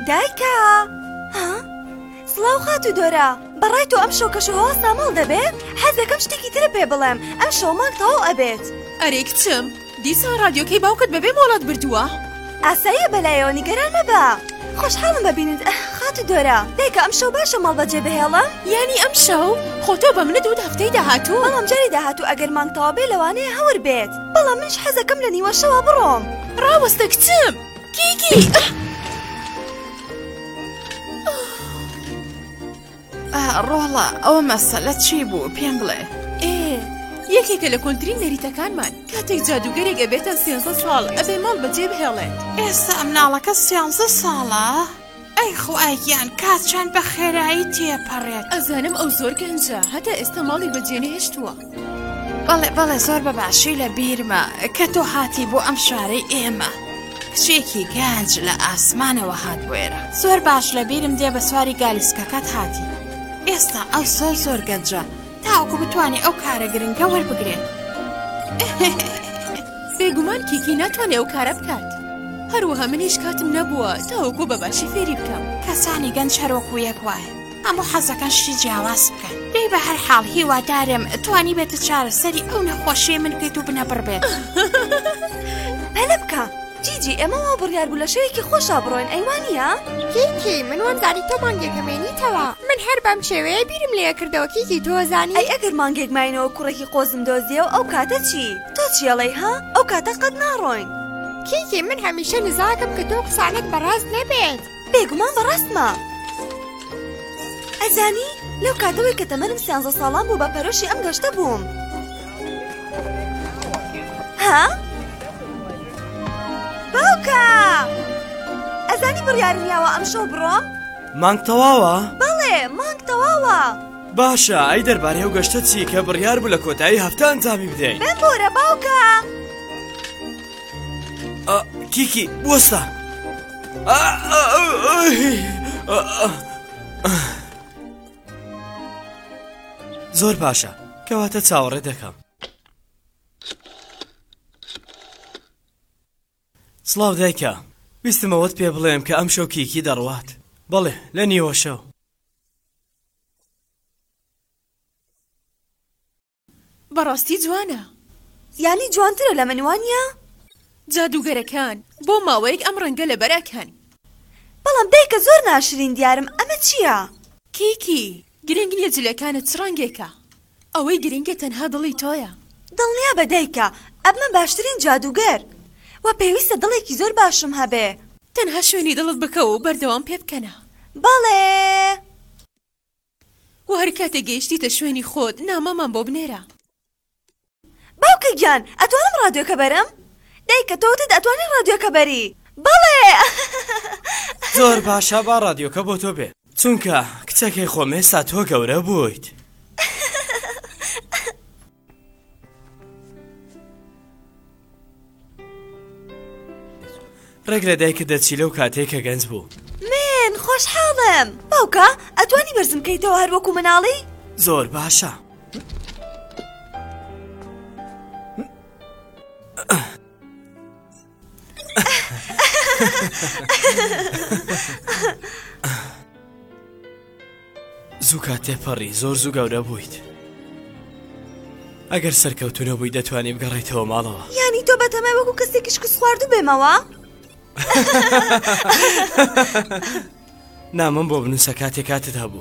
دایکە ها سڵاو خاتو دۆرە بەڕای تۆ ئەم شەو کەشوهەوا ساماڵ دەبێت حەزەکەم شتێکی ترە پێ بڵێم ئەم شەو مانگ تەواو ئەبێت ئەرێ کچم دیسان ڕادیۆکەی باوکت بەبێ مۆڵەت بردووە ئاساییە بەلایەوە نیگەران مەبە خۆشحاڵم ببینت خاتو دۆرە دایکە ئەم شەو باشە ماڵ بەجێ بهێڵم یانی ئەم شەو خۆ تۆ بە منت وت هەفتەی داهاتوو بەڵام جاری داهاتوو ئەگەر مانگ تەواو بێ لەوانەیە هەور بێت بەڵام منش حەزەکەم لە نیوە شەوە بڕۆم ڕاوەستە کچم کیکی ڕۆڵە ئەوە مەسەلە چی بوو پێم بڵێ یەکێکە لە کۆنترین نەریتەکانمان کاتێک جادوگەرێک ئەبێتە 13 ساڵ ئەبێ ماڵ بەجێ بهێڵێت ئێستا ئەم ناڵەکە 13 ساڵە ئەی خوایان کات چەند بە خێرایی تێپەڕێت ئەزانم ئەو زۆر گەنجە هەتا ئێستا ماڵی بەجێ نەهێشتووە بەڵێ زۆر بەباشی لە بیرمە کە تۆ هاتی بۆ ئەم شارەی ئێمە کچێکی گەنج لە ئاسمانەوە هات بۆێرە زۆر باش لە بیرم دێ بە سواری گالیسکەکەت هاتی ئێستا ئەو زۆر گەنجە تاوەکو بتوانێ ئەو کارە گرنگە وەربگرێت بێگومان کیکی ناتوانێ ئەو کارە بکات هەروەها منیش کاتم نەبووە تاوەکو بەباشی فێری بکەم کەسانی گەنج هەروەکو یەک وایە ئەموو حەزەکەن شتی جیاواز بکەن دەی بە هەر حاڵ هیوادارم توانی بێتە چارەسەری ئەو نەخۆشیە من بکەیت و بنەبڕ بێت پەلە بکە جیجی ئێمە وا بڕیار بوو لە شەوێکی خۆشا بڕۆین ئەیوانیە کیکی من وەمزانی تۆ مانگێکەمێنیتەوە من هەر بەم شێوەیە بیرم لێ کردەوە کیکی تۆزانی ئەی ئەگەر مانگێک ماینەوە کوڕێکی قۆزم دۆزیەوە ئەو کاتە چی تۆ چیەڵێی ها ئەو کاتە قەت ناڕۆین کیکی من هەمیشە نزاکەم کە تۆ قسانت بەڕاست نەبێت بێگومان بەڕاستمە ئەزانی لەو کاتەوەی کە تەمەنم 13 ساڵان بوو بە پەرۆشی ئەم گەشتە بووم ها باوکە ئەزانی بڕیارم یاوە ئەم شەو بڕۆم مانگ تەواوە؟ بەڵێ مانگ تەواوە باشە ئەی دەربارەی ئەو گەشتە چی کە بڕیار بوو لە کۆتایی هەفتە ئەنجامی بدەین بێن بۆرە باوکە کیکی بوەستە زۆر باشە کەواتە چاوەڕێ دەکەم سڵاو دایکە ویستمەوەت پێ بڵێم کە ئەم شەو کیکی دەڕوات بەڵێ لە نیوە شەو بەڕاستی جوانە یانی جوانترە لە منوانیە جادوگەرەکان بۆ ماوەیەک ئەم ڕەنگە لەبەرەکەن بەڵام دایکە زۆر ناشرین دیارم ئەمە چییە کیکی گرنگ نیە جلەکانت چ ڕەنگێکە ئەوەی گرنگە تەنها دڵی تۆیە دڵنیا بە دایکە ئەمە باشترین جادوگەر و پێویستە دڵێکی زۆر باشم هەبێ تەنها شوێنی دڵت بکەوە و بەردەوام پێ بکەنە بەڵێ و هەر کاتێک گەیشتیتە شوێنی خۆت نامەمان بۆ بنێرە باوکە گیان ئەتوانم ڕادیۆکە بەرم دایکە تۆتت ئەتوانین ڕادیۆکە بەری بەڵێ زۆر باشە با ڕادیۆکە بۆ تۆ بێ چونکە کچەکەی خۆم ئێستا تۆ گەورە بوویت ڕێک لە دایکە دەچی لەو کاتێکە گەنج بوو من خۆشحاڵم باوکە ئەتوانی بەرزم بکەیتەوە هەر وەکو مناڵی زۆر باشە زوو کاتێپەڕی زۆر زوو گەورە بوویت ئەگەر سەرکەوتو نەبووی دەتوانی بگەڕێیتەوە ماڵەوە یانی تۆ بەتەمای وەکو کەسێکی شکست خواردوو بێمەوە نامم بۆ بنووسە کاتێک کاتت هەبوو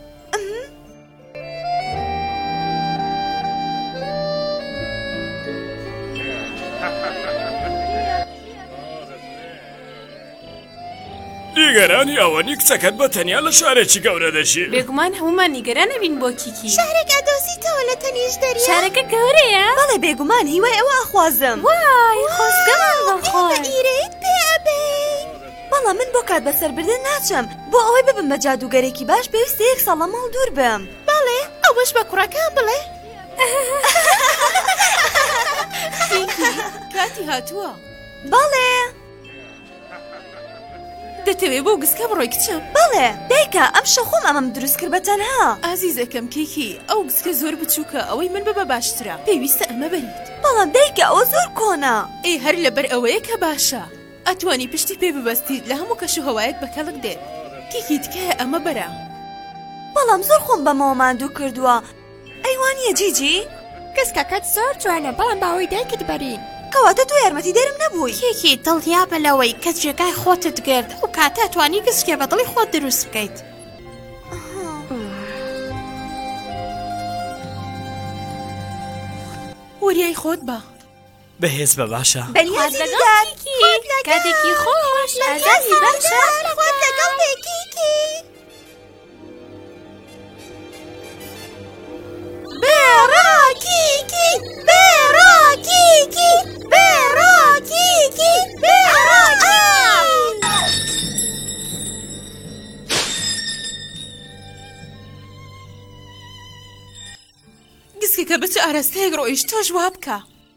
نیگەرانی ئەوەنی کچەکەت بە تەنیا لە شارێکی گەورە دەژی بێگومان هەمومان نیگەران نەبین بۆ کیکی شارێک ئەدۆزیتەوە لە تەنیش دەریە شارەکە گەورەیە بەڵێ بێگومان هیوای ئەوە ئەخوازم وای خۆزگەمان بەخۆی ئیرەیت پێ ئەبێ بەڵام من بۆ کات بەسەربردن ناچم بۆ ئەوەی ببم بە جادوگەرێکی باش پێویستە 1 ساڵ لە ماڵ دوور بم بەڵێ ئەوەش بە کوڕەکان بڵێ کاتی هاتووە بەڵێ دەتەوێت بۆ گسکە بڕۆی کچم بەڵێ دایکە ئەم شەخۆم ئەمەم دروست کرد بە تەنها ئازیزەکەم کیکی ئەو گسکە زۆر بچووکە ئەوەی من ببە باشترە پێویستە ئەمە بەریت بەڵام دایکە ئەوە زۆر کۆنا ئەی هەر لەبەر ئەوەیە کە باشە ئەتوانی پشتی پێ ببەستیت لە هەموو کەش و هەوایەک بە کەڵک دێت. کێکی تکایە ئەمە بەرە. بەڵام زۆر خۆم بەمەوە ماندوو کردووە. ئەیوانیە جیجی؟ کەسکەکەت زۆر جوانە بەڵام باوەی دایکت بەرین. کەواتە تۆ یارمەتی دەرم نەبووی. کێکی دڵیا بەلەوەی کە جێگای خۆتت گرت و کاتە توانی گسکێ بە دڵی خۆت دروست بکەیت. وەریای خۆت بە. بەهێز بە باشە. بەنیازی دیدار. کاتێکی خۆش ئازازی باشە. خۆت لەگەڵ پێکیکی. بێڕاکیکی بێڕاکیکی بێڕاکیکی بێڕاکی. گسکەکە بچ ئاراستەیەک ڕۆیشت تۆش وا بکە.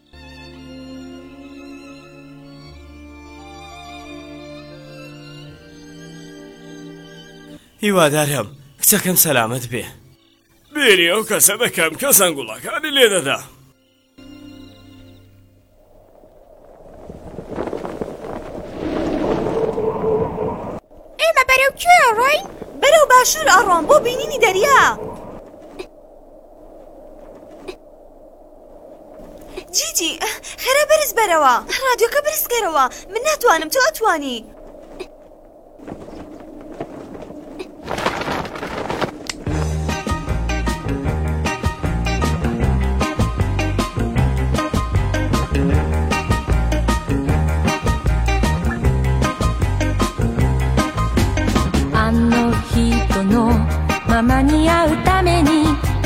هیوادارم کچەکەم سەلامەت بێ. بێری ئەو کەسە دەکەم کە زەنگوڵەکانی لێ دەدا. ئێمە بەرەو کوێ ڕۆین؟ بەرەو باشوور ئەڕۆم بۆ بینینی دەریا. جیجی خێرا بەرز بەرەوە. ڕادیۆکە بەرزکەرەوە. من ناتوانم تۆ ئەتوانی. ママに会うために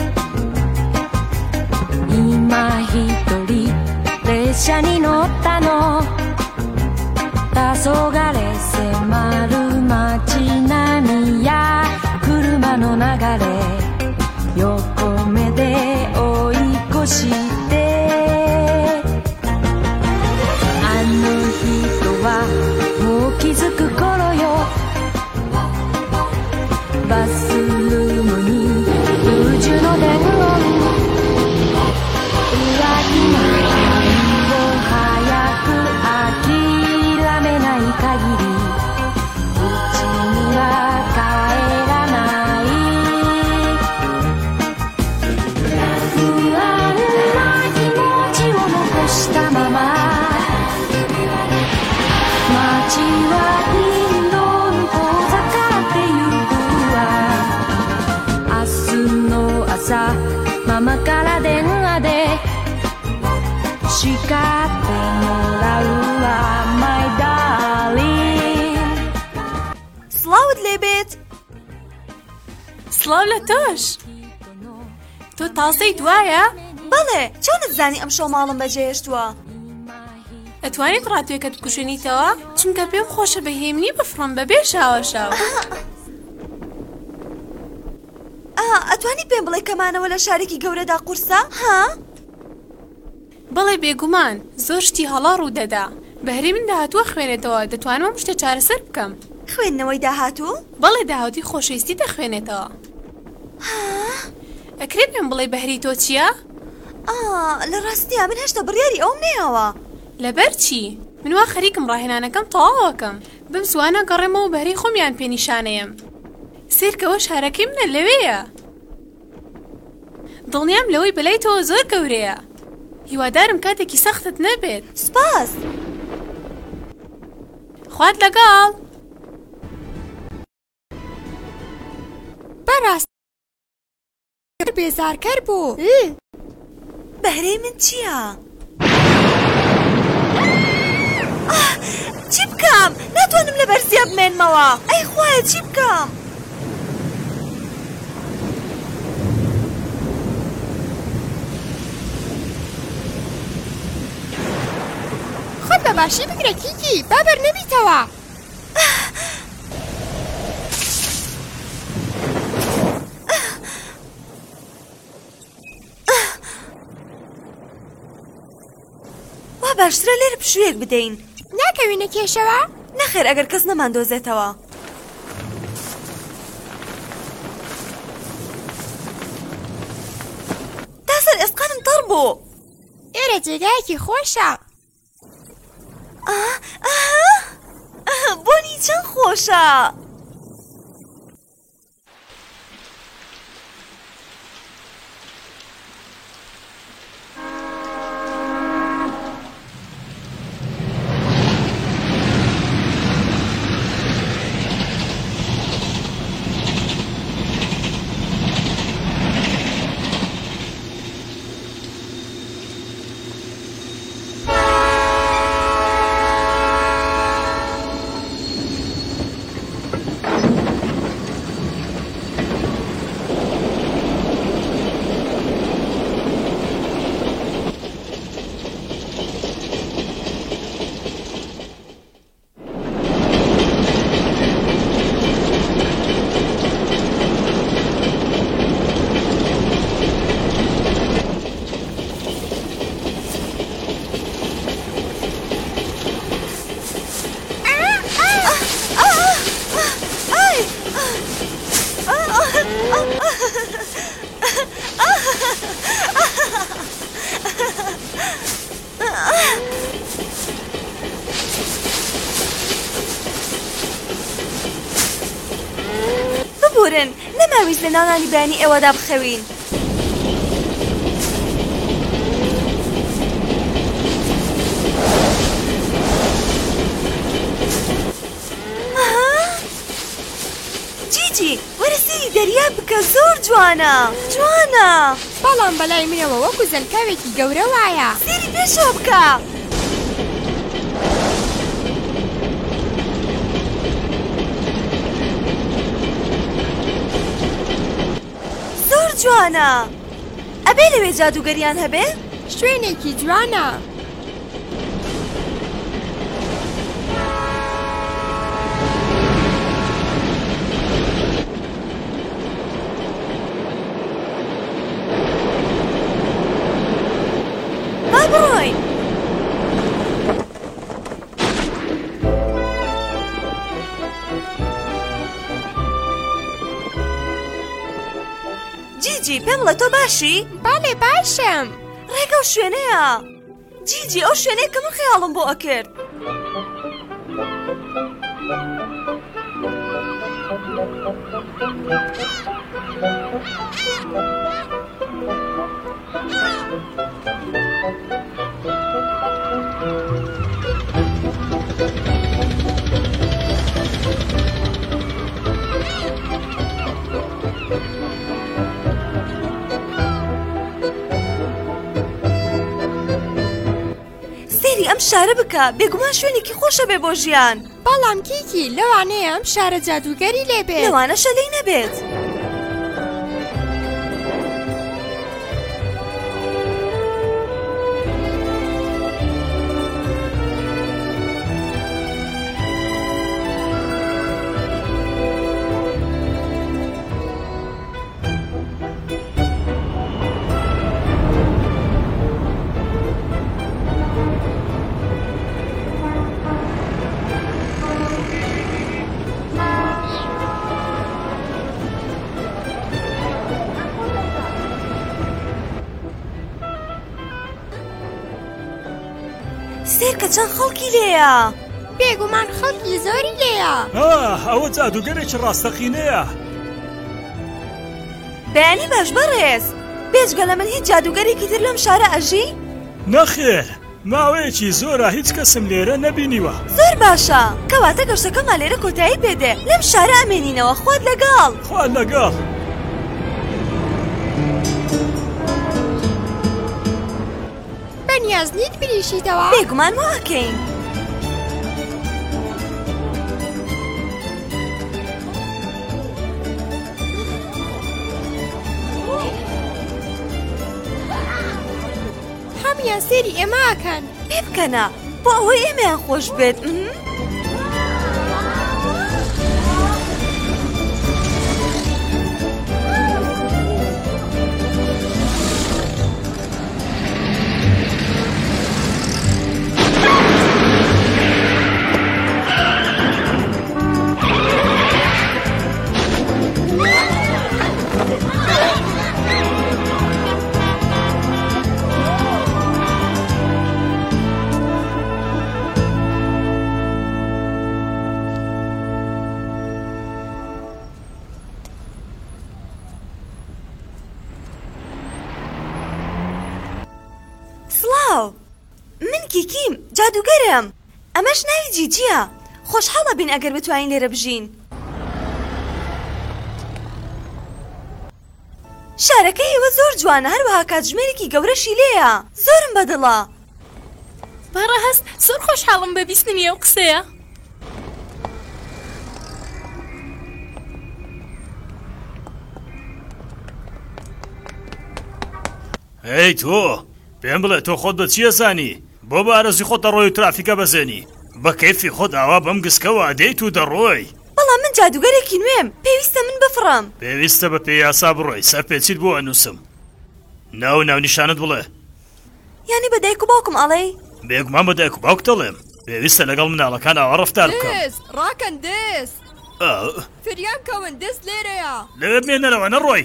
今一人列車に乗ったの黄昏迫る街並みや車の流れ横目で追い越してあの人はもう気づく頃よバスルームに空中の伝言浮気の愛を早く諦めない限りうちには帰らない不安な気持ちを残したまま街はママから電話で叱ってもらうわ My darling سڵاوت لێبێت. سڵاو لە تۆش. تۆ تازەی دوایە؟ بەڵێ چۆنت زانی ئەم شەو ماڵم بەجێهێشتووە؟ ئەتوانیت ڕادیۆکەت بکوژێنیتەوە؟ چونکە پێم خۆشە بەهێمنی بفڕم بەبێ شاوەشاو. ئەتوانی پێم بڵێ کەمانەوە لە شارێکی گەورەدا قورسە؟ ها؟ بەڵێ بێگومان زۆر شتی هەڵا ڕوو دەدا. بەهرەی من داهاتووە خوێنێتەوە دەتوانم شتە چارەسەر بکەم. خوێندنەوەی داهاتوو؟ بەڵێ داهاتی خۆشەویستی دەخوێنێتەوە. ئەکرێ پێم بڵێ بەهری تۆ چییە؟ لە ڕاستیە من هێشتا بڕیاری ئەوم نەیەوە. لەبەر چی؟ من وا خەریکم ڕاهێنانەکەم تەواوەکەم. بم زوانە گەڕێمەوە بەهری خۆمیان پێنیشانەیەم. سیرکەوە شارەکەی منە لەوەیە. دڵنیام لەوەی بەلای تۆ زۆر گەورەیە. هیوادارم کاتێکی سەختت نەبێت. سپاس. خوات لەگەڵ. بەڕاست بێزارکەر بوو. بەهرەی من چییە؟ چی بکەم؟ ناتوانم لە بەرزیە بمێنمەوە. ئەی خوایە چی بکەم؟ خۆت بە باشی بگرە کیکی با بەرنەبیتەوە. وا باشترە لێرە پشوویەک بدەین. ناکەوینە کێشەوە؟ نەخێر ئەگەر کەس نەماندۆزێتەوە. تاسەر ئێسقانم تەڕ بوو. ئێرە جێگایەکی خۆشە. آه چەند خۆشە. ببورن نەماویست لە ناوانی بەیانی ئێوەدا بخەوین. جیجی وەرە سەیری دەریا بکە، زۆر جوانە جوانە. بەڵام بەلای منەوە وەکو زەنکاوێکی گەورە وایە. سەیری پێشەوە بکە. زۆر جوانە. ئەبێ لەوێ جادوگەریان هەبێ؟ شوێنێکی جوانە. با بڕۆین. جیجی پێم بڵێ تۆ باشی؟ باڵێ باشم. ڕێگە و شوێنەیە. جیجی ئەو شوێنەیە کە من خەیاڵم بۆ ئەکرد. ئەم شارە بکە، بێگومان شوێنێکی خۆشە بێ بۆ ژیان. بەڵام کیکی لەوانەیە ئەم شارە جادوگەری لێبێت. لەوانەشە لێی نەبێت. سێرکە چەند خەڵکی لێیە. بێگومان خەڵکی زۆری لێیە. ئەوە جادوگەرێکی ڕاستەقینەیە. بەیانی باش بەڕێز، بێجگە لە من هیچ جادوگەرێکی تر لەم شارە ئەژی؟ نەخێر، ماوەیەکی زۆرە هیچ کەسم لێرە نەبینیوە. زۆر باشە، کەواتە گەشتەکەمان لێرە کۆتایی پێدێ. لەم شارە ئەمێنینەوە. خوات لەگەڵ. خوات لەگەڵ. بەنیاز نیت بریشیتەوە؟ بێگومان واکەین. هەمیان سێری ئێماکەن. پێ بکەنە بۆ ئەوەی ئێمەیان خۆش بێت. کیکیم جادوگەرم ئەمەش ناوی جیجیە خۆشحاڵە بین ئەگەر بتوانین لێرە بژین شارەکەی ئێوە زۆر جوانە هەروەها کاتژمێرێکی گەورەشی لێیە زۆرم بەدڵە بەڕەهەست زۆر خۆشحاڵم بە بیستنی ئەو قسەیە هەی تۆ پێم بڵێ تۆ خۆت بە چیە زانی بۆ بە ئارەزی خۆتە ڕۆی و ترافیکە بەزێنی بە کەیفی خۆت ئاوا بەم گسکەوە دەیت و دەڕۆی بەڵام من جادوگەرێکی نوێم پێویستە من بفڕم پێویستە بە پێیاسا بڕۆی سەر پێچیت بۆ ئەنووسم ناو نیشانت بڵێ یانی بە دایک و باوکم ئەڵێ بێگومان بە دایک و باوک دەڵێم پێویستە لەگەڵ مناڵەکان ئاوا ڕەفتار بکەم ڕاکەن دەست فریان کەون دەست لێرەیە لەوێ بمێنەرەوە نەڕۆی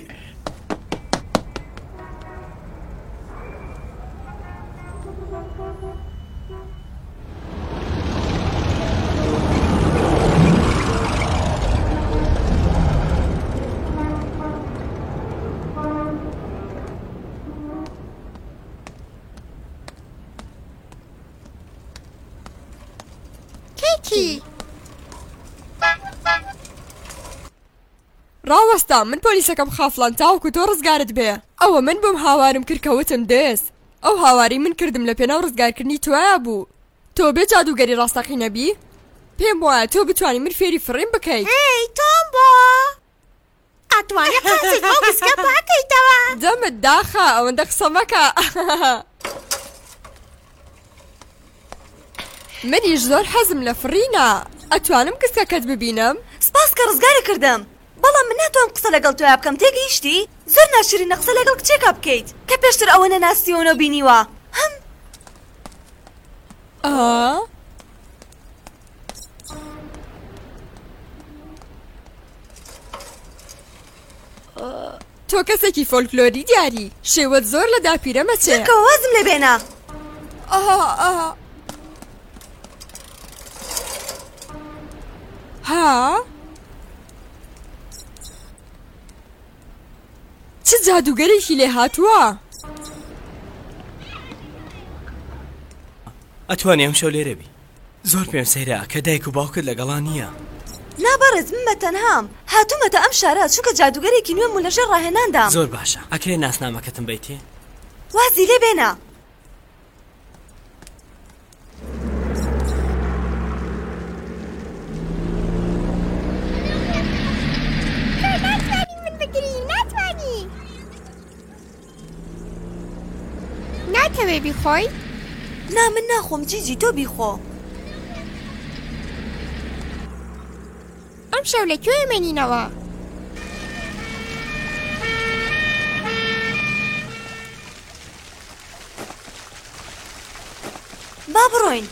ڕاوەستا من پۆلیسەکەم خافڵان تاوکو تۆ ڕزگارت بێ ئەوە من بۆم هاوارم کرد کەوتم دەست ئەو هاواری من کردم لە پێناو ڕزگارکردنی توایە بوو تۆ بێ جادوگەری ڕاستەقی نەبی پێم وایە تۆ بتوانی من فێری فڕیم بکەیت هی تۆم بۆ ئەتوانی قەچیت بۆ گسکە پاکەیتەوە دەمت داخە ئەوەندە قسە مەکە منیش زۆر حەزم لە فڕینە ئەتوانم گسکەکەت ببینم سپاس کە ڕزگارە کردم بەڵام من ناتوانم قسە لەگەڵ تۆیا بکەم تێگەیشتی زۆر ناشرینە قسە لەگەڵ کچێکا بکەیت کە پێشتر ئەوە نەناسیەوە بینیوە هەم تۆ کەسێکی فۆلکلۆری دیاری شێوەت زۆر لە داپیرەمە چێ کە وازم لێ بێنە ها چ جادوگەرێکی لێ هاتووە ئەتوانی ئەم شەو لێرە بی زۆر پێم سەیرە کە دایک و باوکت لەگەڵا نییە نابەڕێز من بە تەنهام هاتوومەتە ئەم شارە چووکە جادوگەرێکی نوێم و لەژێر ڕاهێناندام زۆر باشە ئەکرێ ناسنامەکەتم بیتێ وازی لێ بێنە ناتەوێ بیخۆی؟ نا من ناخۆم جیجی تۆ بیخۆ ئەم شەو لەکوێ مێنینەوە؟ با بڕۆین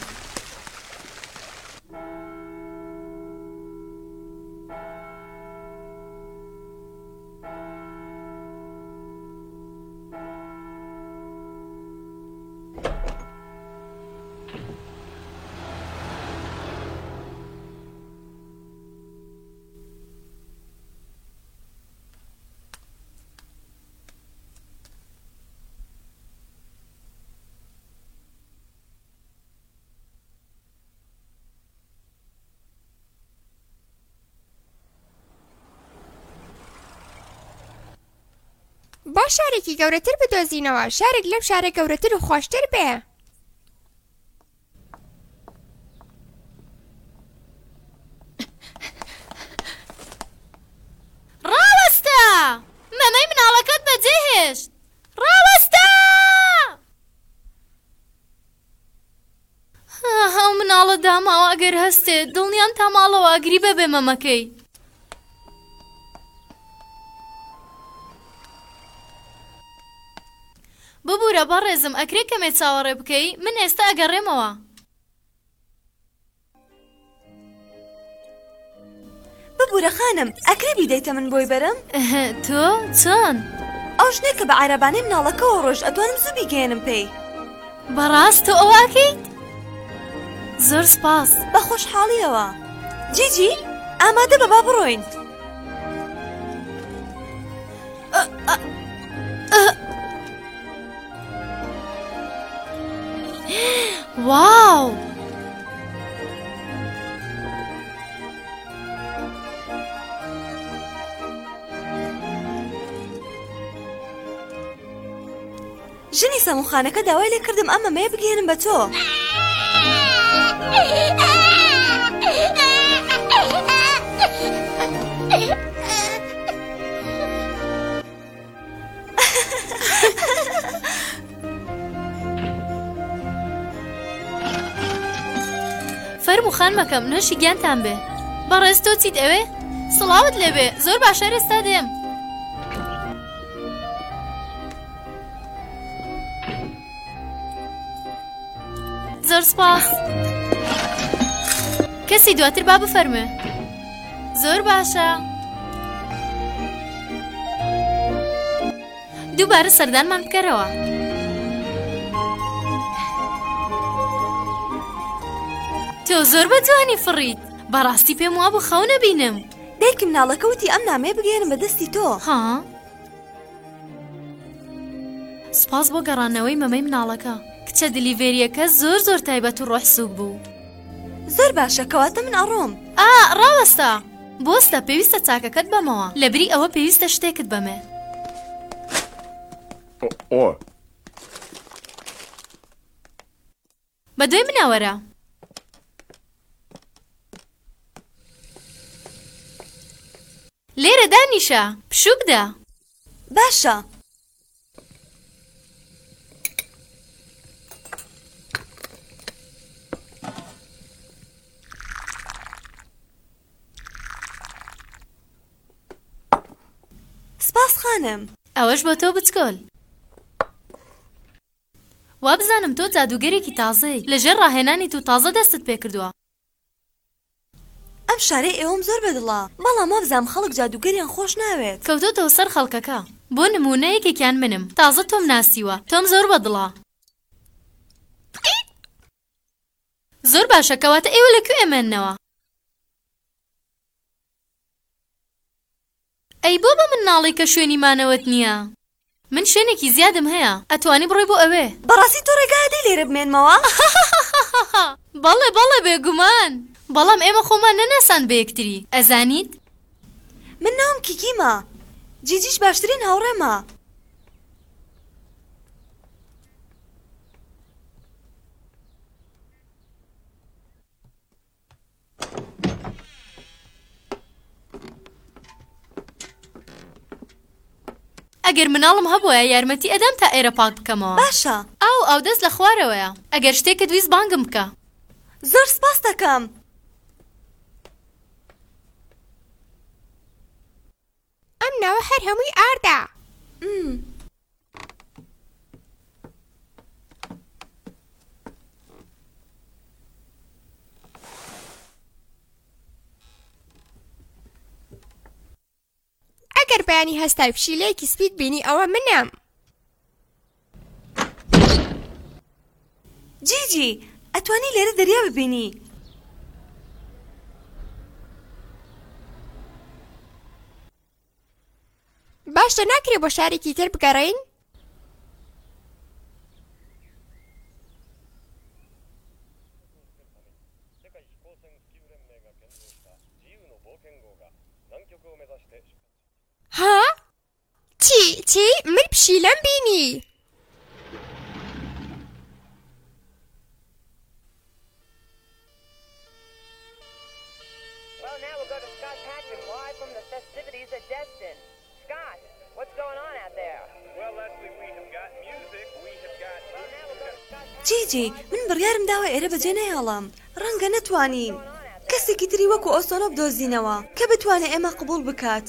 با شارێکی گەورەتر بدۆزینەوە شارێک لەم شارە گەورەتر و خۆشتر بێ ڕاوەستە مەمەی مناڵەکەت بەجێهێشت ڕاوەستە هەو مناڵە داماوە ئەگەر هەستێ دڵنیان تا ماڵەوە ئەگری بەبێ مەمەکەی ببوورە بەڕێزم ئەکرێ کەمێ چاوەڕێ بکەی من ئێستا ئەگەڕێمەوە ببوورە خانم ئەکرێ بیدەیتە من بۆی بەرم تۆ چۆن؟ ئەو ژنێک کە بە عارەبانەی مناڵەکەەوە ڕۆژ ئەتوانم زوو بیگەێنم پێی بەڕاست تۆ ئەواکەیت؟ زۆر سپاس بە خۆشحاڵیەوە جیجی ئامادە بە با بڕۆین ژنی سەموخانەکە داوای لێ کردم ئەم مەمەیە بگێنم بە تۆ. فەرموو خان مەکەم نوێشی گیانتان بێ. بەڕێز تۆ چیت ئەوێ؟ سڵاوت لێبێ، زۆر باشە ئێستا دێم. زۆر سپاس. کەسی دواتر با بفەرمێ. زۆر باشە. دووبارە سەردانمان بکەرەوە. تۆ زۆر بەجوانی فڕیت. بەڕاستی پێم وا بوو خەو نەبینم. دایکم ناڵەکە وتی ئەم نامەیە بگێنم بە دەستی تۆ. ها؟ سپاس بۆ گەڕانەوەی مەمەی مناڵەکە. کچە دلیڤێریەکە زۆر تایبەت و ڕۆحسووک بوو. زۆر باشە کەواتە من ئەڕۆم. ڕاوەستە. بۆستە پێویستە چاکەکەت بەمەوە. لەبری ئەوە پێویستە شتێکت بەمێ. بەدوێ مناوەرە. لێرە دانیشە پشوو بدە. باشە. سپاس خانم. ئەوەش بۆ تۆ بچکۆل. وا بزانم تۆ جادوگەرێکی تازەی لەژێر ڕاهێنانی تو تازە دەستت پێ کردووە. ئەم شارەی ئێوەم زۆر بەدڵە، بەڵام وابزانم خەڵک جادوگەریان خۆش ناوێت. کەوتۆتەوە سەر خەڵکەکە. بۆ نمونە یەکێکیان منم. تازە تۆم ناسیوە. تۆم زۆر بەدڵە. زۆر باشە کەواتە ئێوە لەکوێ ئێمێننەوە؟ ئەی بۆ بە مناڵی کە شوێنی مانەوەت نییە؟ من شوێنێکی زیادم هەیە. ئەتوانی بڕۆی بۆ ئەوێ. بەڕاستی تۆ ڕێگایەدەی لێرە بمێنمەوە؟ بەڵێ بێگومان. بەڵام ئێمە خۆمان نەناسان بە یەکتری. ئەزانیت؟ من ناوم کیکیمە. جیجیش باشترین هاوڕێمە. ئەگەر مناڵم هەبووە یارمەتی ئەدەم تا ئێرە پاک بکەمەوە. باشە. ئەو دەست لە خوارەوەیە. ئەگەر شتێکت ویست بانگم بکە. زۆر سپاس دەکەم. ئەم ناوە هەر هەمووی ئاردا. ئەگەر بەیانی هەستای پشیلەیەکی سپید بینی ئەوە منم. جیجی ئەتوانی لێرە دەریا ببینی. باشە ناکرێ بۆ شارێکی تر بگەڕین؟ ها؟ چی؟ من پشیلەم بینی؟ جیجی من بڕیارم داوە ئێرە بەجێ نەهێڵم. ڕەنگە نەتوانین کەسێکی تری وەکو ئۆسۆنۆ بدۆزینەوە کە بتوانێت ئێمە قبول بکات.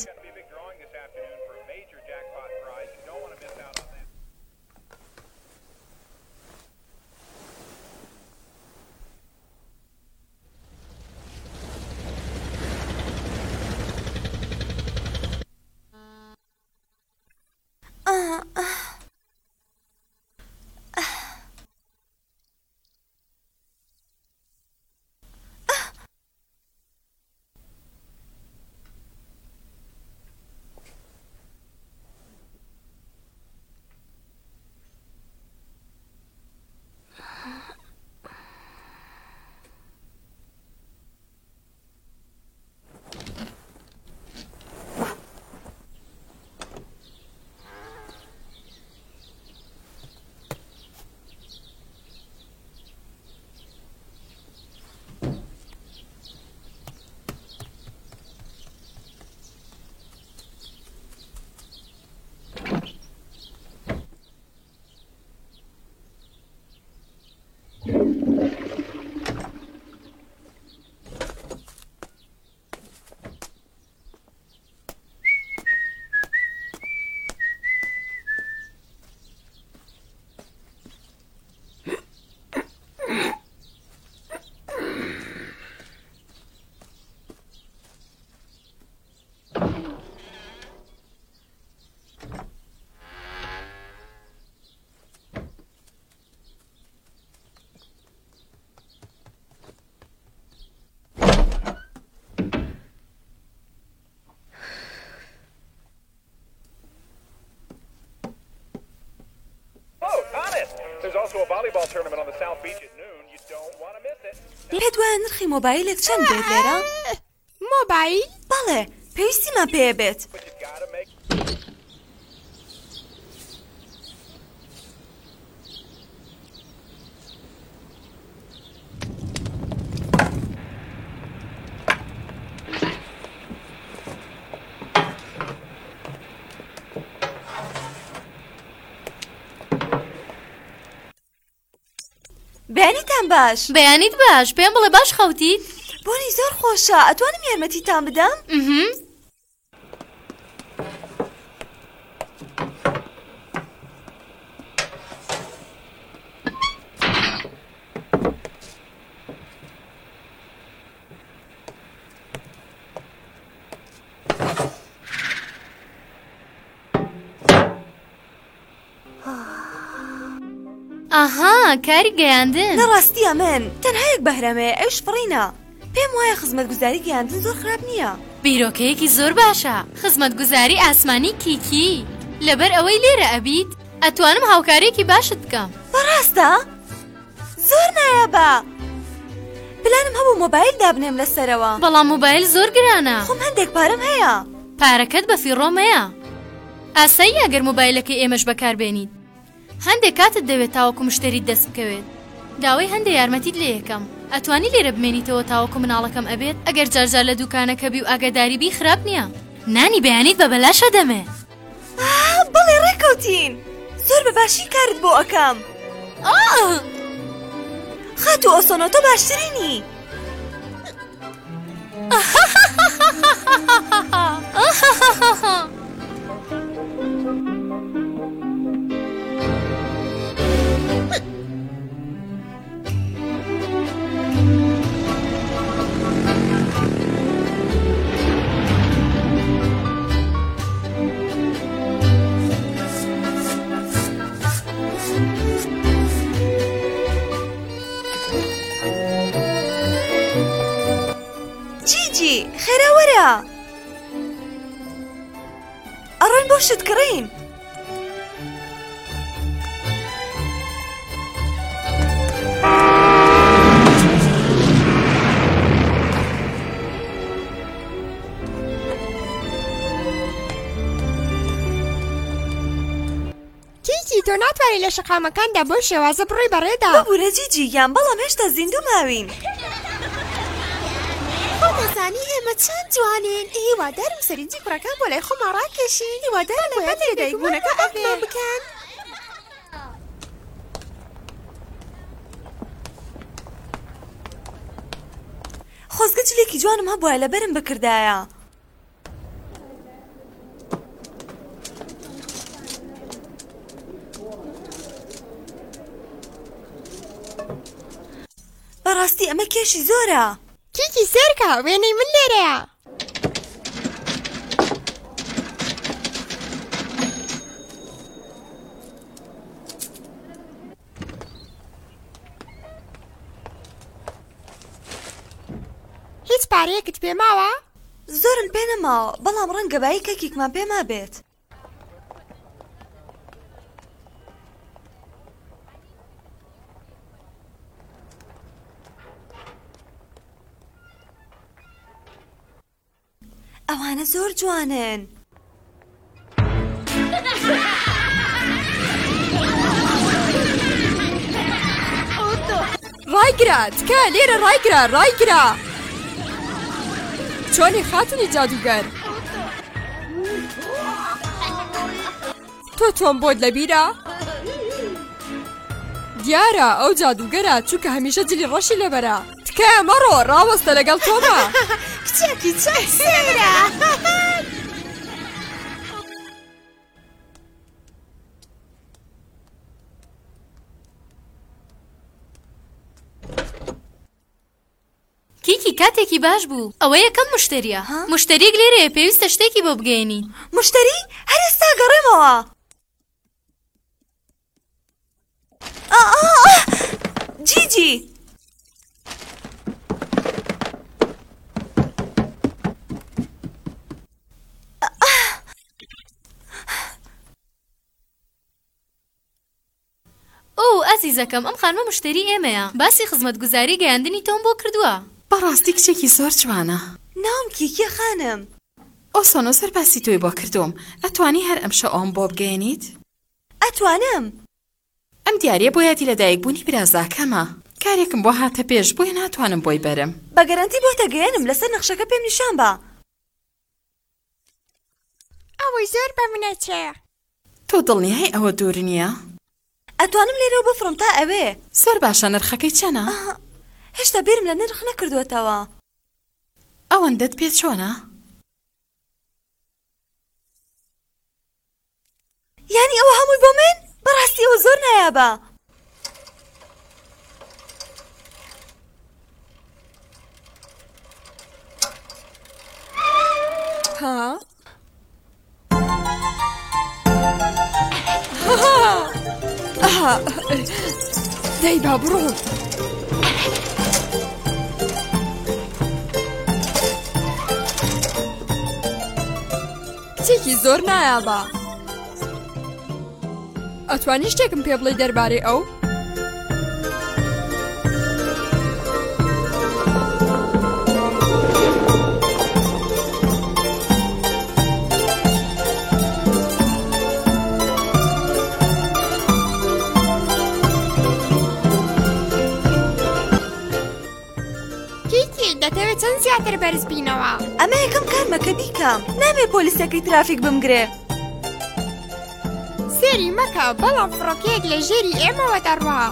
پێت وایە نرخی مۆبایلێک چەند بێت لێرە؟ مۆبایل؟ بەڵێ پێویستیمان پێ بێت. بەیانیتان باش؟ بەیانیت باش، پێم بڵێ باش خەوتیت؟ بۆنی زۆر خۆشە، ئەتوانم یارمەتیتان بدەم؟ ئاها، کاری گەیاندن. نەڕاستیە من تەنها یەک بەهرەمەیە، ئەوش فڕینە. پێم وایە خزمەتگوزاری گەیاندن زۆر خراپ نییە. بیرۆکەیەکی زۆر باشە. خزمەتگوزاری ئاسمانی کیکی. لەبەر ئەوەی لێرە ئەبیت، ئەتوانم هاوکارێکی باشت بکەم. بەڕاستە؟ زۆر نایابە. پلانم هەبوو مۆبایل دابنێم لەسەرەوە. بەڵام مۆبایل زۆر گرانە. خۆم هەندێک پارەم هەیە. پارەکەت بە فیڕۆمەیە. ئاسایی ئەگەر مۆبایلەکەی ئێمەش بەکاربێنیت. هەندێک کاتت دەوێت تاوەکو مشتریت دەست بکەوێت. داوای هەندێک یارمەتیت لێ یەکەم. ئەتوانی لێرە بمێنیتەوە تاوەکو مناڵەکەم ئەبێت؟ ئەگەر جارجار لە دوکانەکە بی و ئاگاداری بی خراپ نییە. نانی بەیانیت بە بەلاشە دەمێ. بەڵێ ڕێکەوتین. زۆر بەباشی کارت بۆ ئەکەم. خات و ئۆسۆنۆتۆ باشترینی. جیجی خێرا وەرە. ئەڕۆین بۆ شتکڕین. کیکی تۆ ناتوانێت لە شەقامەکاندا بۆ شێوازە بڕۆی بەڕێدا. ببوورە جیجییان، بەڵام هێشتا زیندوو ماوین. خۆ دەزانی ئێمە چەند جوانین. هیوادارم سەرنجی کوڕەکان بۆ لای خۆمان ڕاکێشین. هیوادارم بۆیان لێدایکبوونەکە ئەفمان بکەن. خۆزگە جلێکی جوانم هەبووە لەبەرم بکردایە. بەڕاستی ئەمە کێشی زۆرە. کیکی سێرکە، وێنەی من لێرەیە. هیچ پارەیەکت پێ ماوە؟ زۆرم پێ نەماوە، بەڵام ڕەنگە بایی کەکێکمان پێما بێت. ئەوانە زۆر جوانن. ڕایگرە تکە لێرە ڕایگرە. چۆنی خاتونی جادوگەر؟ تۆ تۆم بۆت لەبیرە؟ دیارە ئەو جادوگەرە، چووکە هەمیشە جلی ڕەشی لەبەرە. تکە مەڕۆ ڕاوەستە لەگەڵ تۆمە. کچێکی چەند سێرە. کیکی کاتێکی باش بوو. ئەوە یەکەم مشتریە. مشتریەک لێرەیە، پێویستە شتێکی بۆ بگەێنی. مشتری؟ هەر ئێستا گەڕێمەوە. جیجی ئازیزەکەم ئەم خانمە مشتری ئێمەیە باسی خزمەتگوزاری گەیاندنی تۆم بۆ کردووە بەڕاستی کچێکی زۆر جوانە ناوم کیکە خانم ئۆسۆنۆ سەر باسی تۆی بۆ کردوم ئەتوانی هەر ئەمشە ئەوم بۆ بگەێنیت ئەتوانم ئەم دیارە بۆ یادی لەدایکبوونی برازاکەمە کارێکم بۆ هاتە پێش بۆیە ناتوانم بۆی بەرم بە گەرانتی بۆ تەگەێنم لەسەر نەخشەکە پێم نیشان بە ئەوەی زۆر بە منەچێ تۆ دڵنیای ئەوە دوور نییە؟ ئەتوانم لێرەوە بفڕم تا ئەوێ زۆر باشە نرخەکەی چەنە؟ هێشتا بیرم لە نرخ نەکردووەتەوە ئەوەندەت پێ چۆنە؟ یانی ئەوە هەمووی بۆ من؟ بەڕاستی ئەوە زۆر نایابە ها؟ دەی با بڕۆم کچێکی زۆر نایابە ئەتوانی شتێکم پێ بڵێ دەربارەی ئەو؟ دەتەوێت چەند زیاتر بەرز بینەوە ئەمە یەکەم کارمەکە بیکەم نامێ پۆلیسەکەی ترافیک بمگرێ سێری مەکە بەڵام فڕۆکەیەک لە ژێری ئێمەوە دەڕوا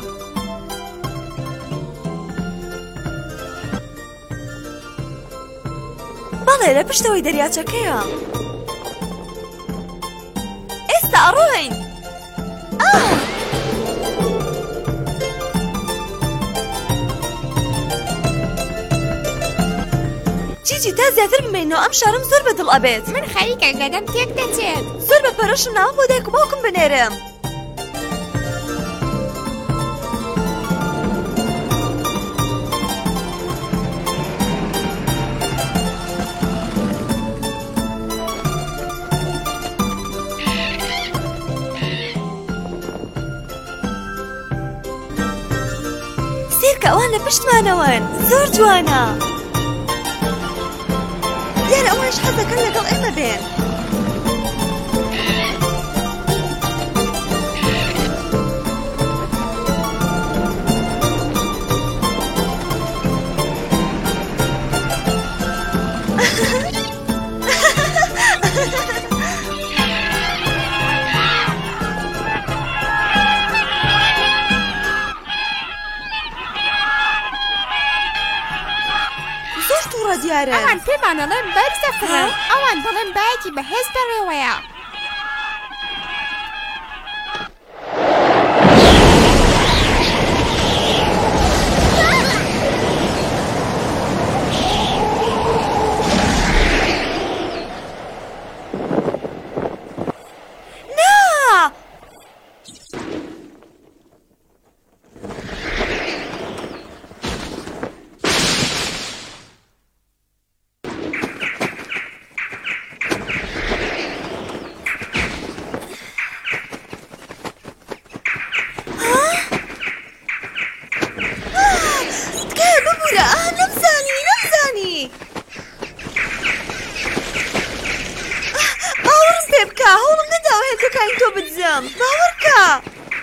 بەڵێ لە پشتەوەی دەریاچەکەیە ئێستا ئەڕۆین جیجی تا زیاتر بمێنەوە ئەم شارم زۆر بەدڵ ئەبێت من خەریکە گەدەم تێک دەچێت زۆر بە پەرۆشم ناوە بۆ دایک و باوکم بنێرم سیرکە ئەوان لە پشتمانەوەن زۆر جوانە دیارە ئەوانش حەز دەکەن لەگەڵ ئێمە بێن ئەوان پێمانەڵێن بەرزە فرن ئەوان دەڵێن باەکی بەهێز دەڕێوەیە باوەڕکە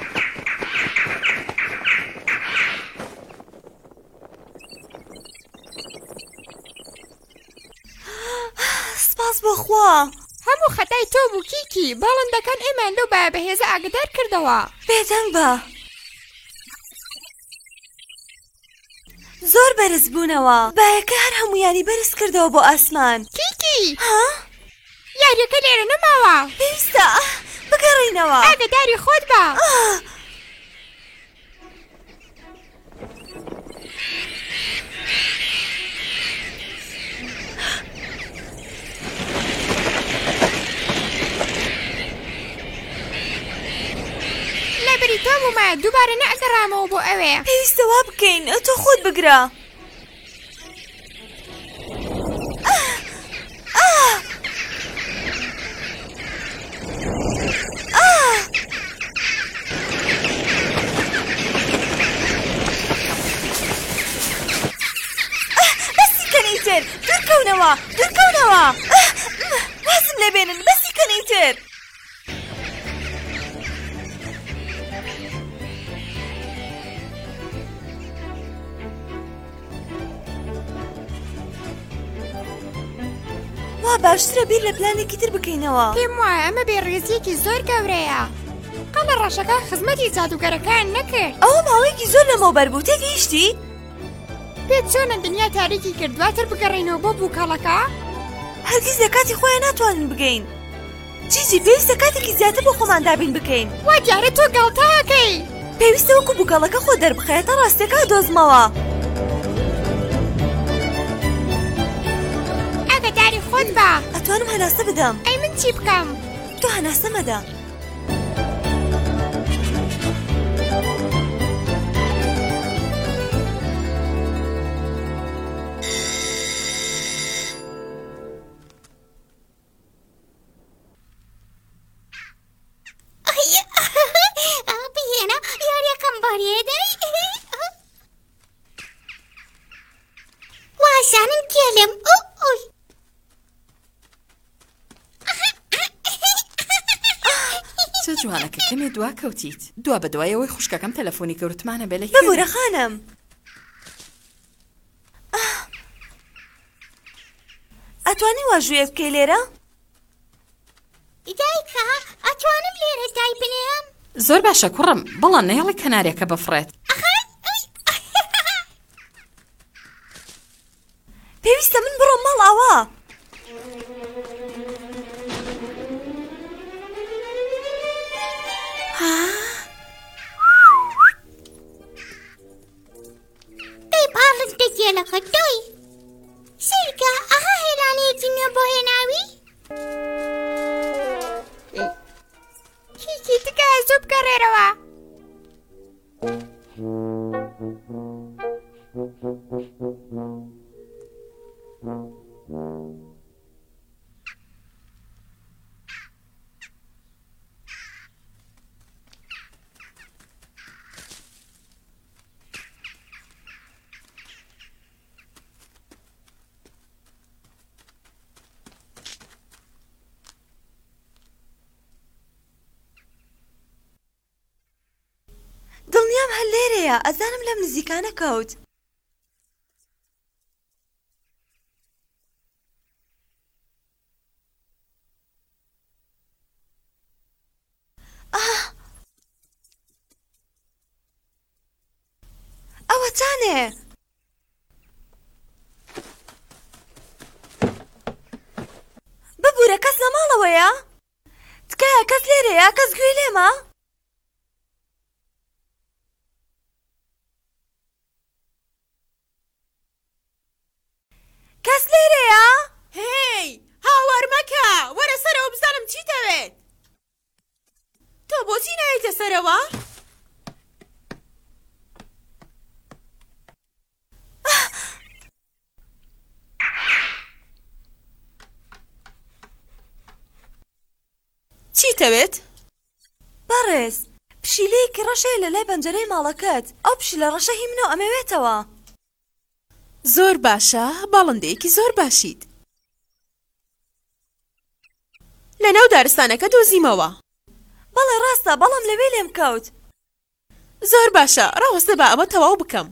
سپاس بۆخوا هەموو خەتای تۆ بوو کیکی باڵندەکان ئێمان لەو با بەهێزە ئاگدار کردەوە بێدەنگ بە زۆر بەرز بوونەوە بایەکە هەر هەمویانی بەرز کردەوە بۆ ئاسمان کیکی یاریەکە لێرە نەماوە پێویستە بگەڕینەوە ئاگداری خۆت بە لەبەری تۆ بوومە دووبارە نەئەگەڕامەوە بۆ ئەوێ پێویستە وا بکەین تۆ خۆت بگرە وا باشترە بیر لە پلانێکی تر بکەینەوە. پێم وایە ئەمە بێڕێزیەکی زۆر گەورەیە. قەڵە ڕەشەکە خزمەتی جادوگەرەکان نەکرد. ئەوە ماوەیەکی زۆر لەمەوبەر بوو تێگەیشتی؟ پێت چۆنە دنیا تاریکی کردواتر بگەڕێنەوە بۆ بووکەڵەکە؟ هەرگیز لە کاتی خۆیان ناتوانین بگەین. جیجی پێویستە کاتێکی زیاتر بۆ خۆمان دابین بکەین. وا دیارە تۆ گاڵتەکەی. پێویستە وەکو بووکەڵەکە خۆ دەربخەیەتە ڕاستەکە دۆزمەوە. ئاگاداری خۆت بە. ئەتوانم هەناسە بدەم. ئەی من چی بکەم؟ تۆ هەناسە مەدە. جوانەکە کەمێ دوا کەوتیت دوا بە دوایەوەی خوشکەکەم تەلەفۆنی کەوتمانە بێ لە ببوورە خانم. ئەتوانی واژوێ بکەی لێرە؟ دایکە ئەتوانم لێرە دای بنێم؟ زۆر باشە کوڕم بەڵام نەیەڵی کەنارێکە بفڕێت. پێویستە من بڕۆم ماڵ ئەوە. دەی باڵت دەگێلەکە دۆی سیرکە ئەها هێلانەیەکی نوێ بۆ هێناوی؟ کیکی تکایە زوو بگەڕێرەوە. دڵنیام هەر لێرەیە ئەزانم لەم نزیکانە کەوت. ئەوە چانێ؟ ببوورە کەس لە ماڵەوەیە؟ تکایە کەس لێرەیە؟ کەس گوێ لێمە؟ کەس لێرەیە؟ هی هاوار مەکە وەرە سەرەوە بزانم چی دەوێت. تۆ بۆچی نایەتە سەرەوە؟ چی دەوێت؟ بەڕێز پشیلەیەکی ڕەشەیە لە لای پەنجەرەی ماڵەکەت. ئەو پشیلە ڕەشە هی منەوە ئەمەوێتەوە. زۆر باشە باڵندەیەکی زۆر باشیت. لە ناو دارستانەکە دۆزیمەوە. بەڵێ ڕاستە بەڵام لەوێ لێم کەوت. زۆر باشە ڕاوەستە بە ئەمە تەواو بکەم.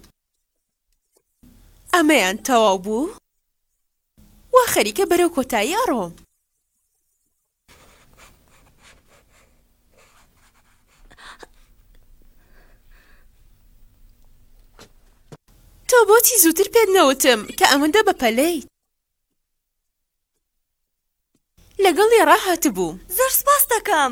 ئەمەیان تەواو بوو؟ وا خەریکە بەرەو کۆتایی ئەڕۆم. تۆ بۆچی زووتر پێت نەوتم کە ئەمەندە بەپەلەیت؟ لەگەڵی ڕاهاتبووم. زۆر سپاس دەکەم.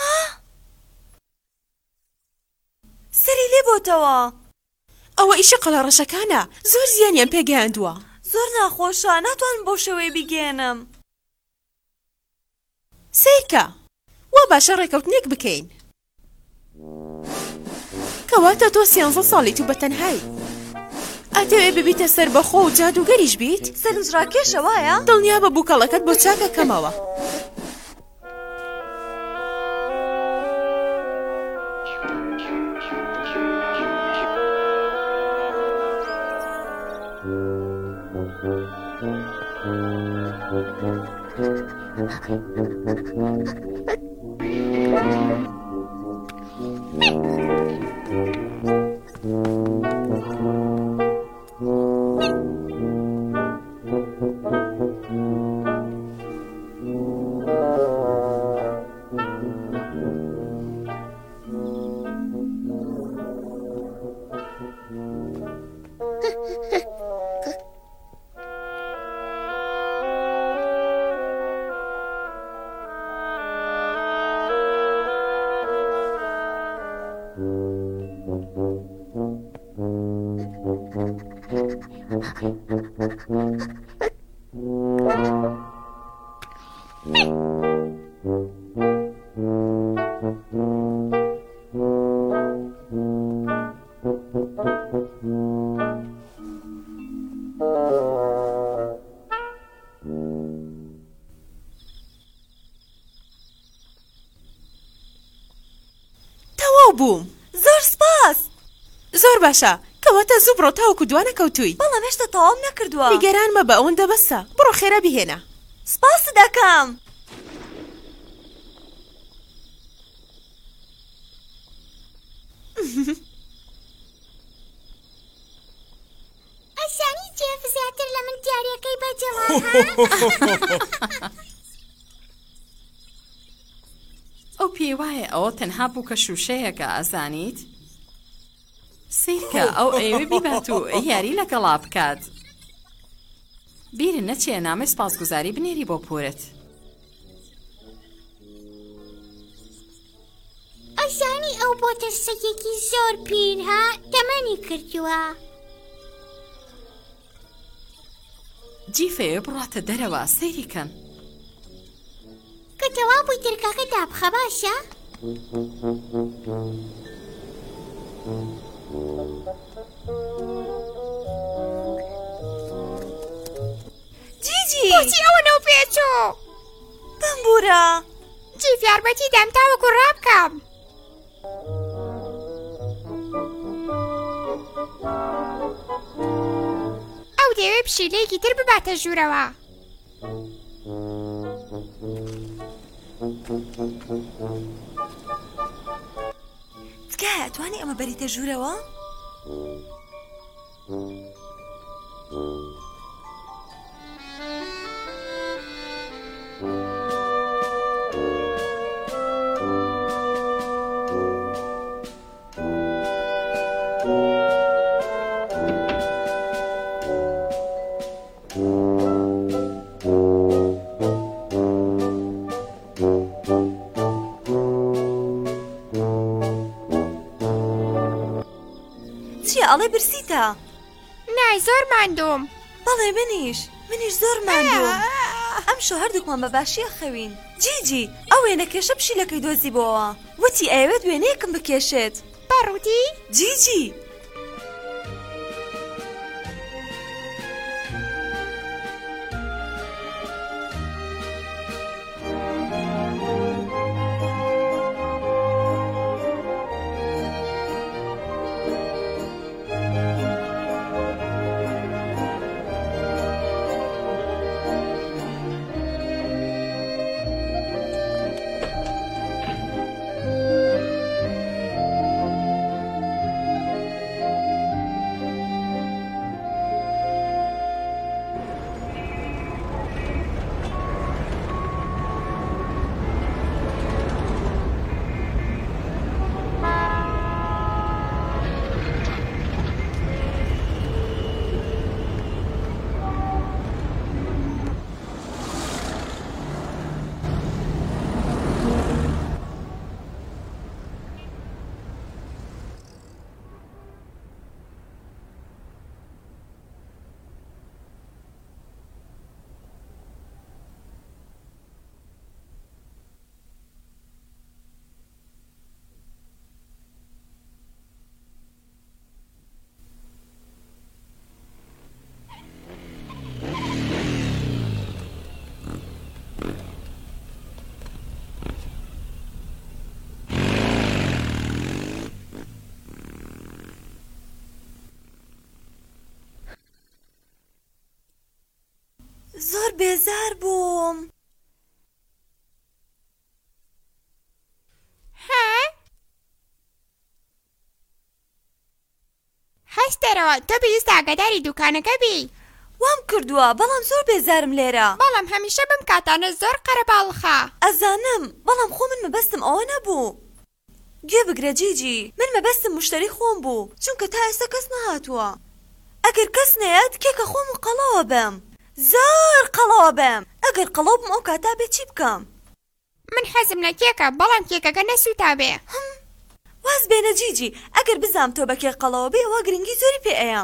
سەری لێ بۆتەوە. ئەوە ئیشە قەڵەڕەشەکانە زۆر زیانیان پێگەیاندووە. زۆر ناخۆشە ناتوانم بۆ شەوەی بیگێنم. سیرکە وا باشە ڕێکەوتنێک بکەین. کەواتە تۆ 13 ساڵیت و بەتەنهایی. ئەتەوێ ببیتە سەر بەخۆ و جادوگەریش بیت؟ سەرنجڕاکێشە وایە؟ دڵنیا بە بووکەڵەکەت بۆ چاکەکەمەوە. تەواو بووم. زۆر سپاس. زۆر باشە کەواتە زوو بڕۆ تاوەکو دوانە کەوتووی. بەڵام هێشتا تەواو نەکردووە. نیگەران مەبە ئەوەندە بەسە. بڕۆ خێرا بهێنە. سپاس دەکەم. ئەسانی جێف زیاتر لە من دیارەکەی بەجەوە. ئەو پێی وایە ئەوە تەنها بوو کە شوشەیەکە ئازانیت؟ سیرکە ئەو ئێوە بیبات و یاری لەگەڵا بکات. بیرن نەچێ نامەی سپاسگوزاری بنێری بۆ پورت. ئەزانی ئەو بۆتە سەگێکی زۆر پیرها تەمەنی کردووە. جیفەیە بڕاتە دەرەوە سەیریکەن. کە تەواو بووی ترکاکە دابخە باشە؟ جیجی بۆچی ئەوە نەو پێچوو؟ بمبورە. جیف یارمەتی دەم تاوەکو ڕابکەم. ئەو دەوێ پشیلەیەکی تر بباتە ژوورەوە. تکایە ئەتوانی ئەمە بەریتە ژوورەوە؟ ئەڵێ برسیتە؟ نای زۆر ماندوم. بەڵێ منیش زۆر ماندوم. ئەم شۆ هەردووکمان بە باشیە خەوین. جیجی ئەو وێنە کێشە پشیلەکەی دۆزی بۆەوە. وتی ئەوێت وێنەیەکم بکێشێت. بەڕووتی؟ جیجی زۆر بێزار بووم. هەستەرەوە تۆ پێویست ئاگاداری دوکانەکە بی. وام کردووە بەڵام زۆر بێزارم لێرە. بەڵام هەمیشە بم کاتانە زۆر قەرەباڵخە. ئەزانم بەڵام خۆ من مەبەستم ئەوە نەبوو. گوێ بگرە جیجی، من مەبەستم مشتری خۆم بوو چونکە تا ئێستا کەس نەهاتووە. ئەگەر کەس نەیەت کێکە خۆم قەڵەوە بم. زۆر قەڵەوە بم. ئەگەر قەڵەو بم ئەو کاتا بێ چی بکەم؟ من حەزم لە کێکە بەڵام کێکەکە نەسووتا بێ. واز بێنە جیجی، ئەگەر بزام تۆ بە کێک قەڵەوە بێ ئەوە گرنگی زۆری پێ ئەیام.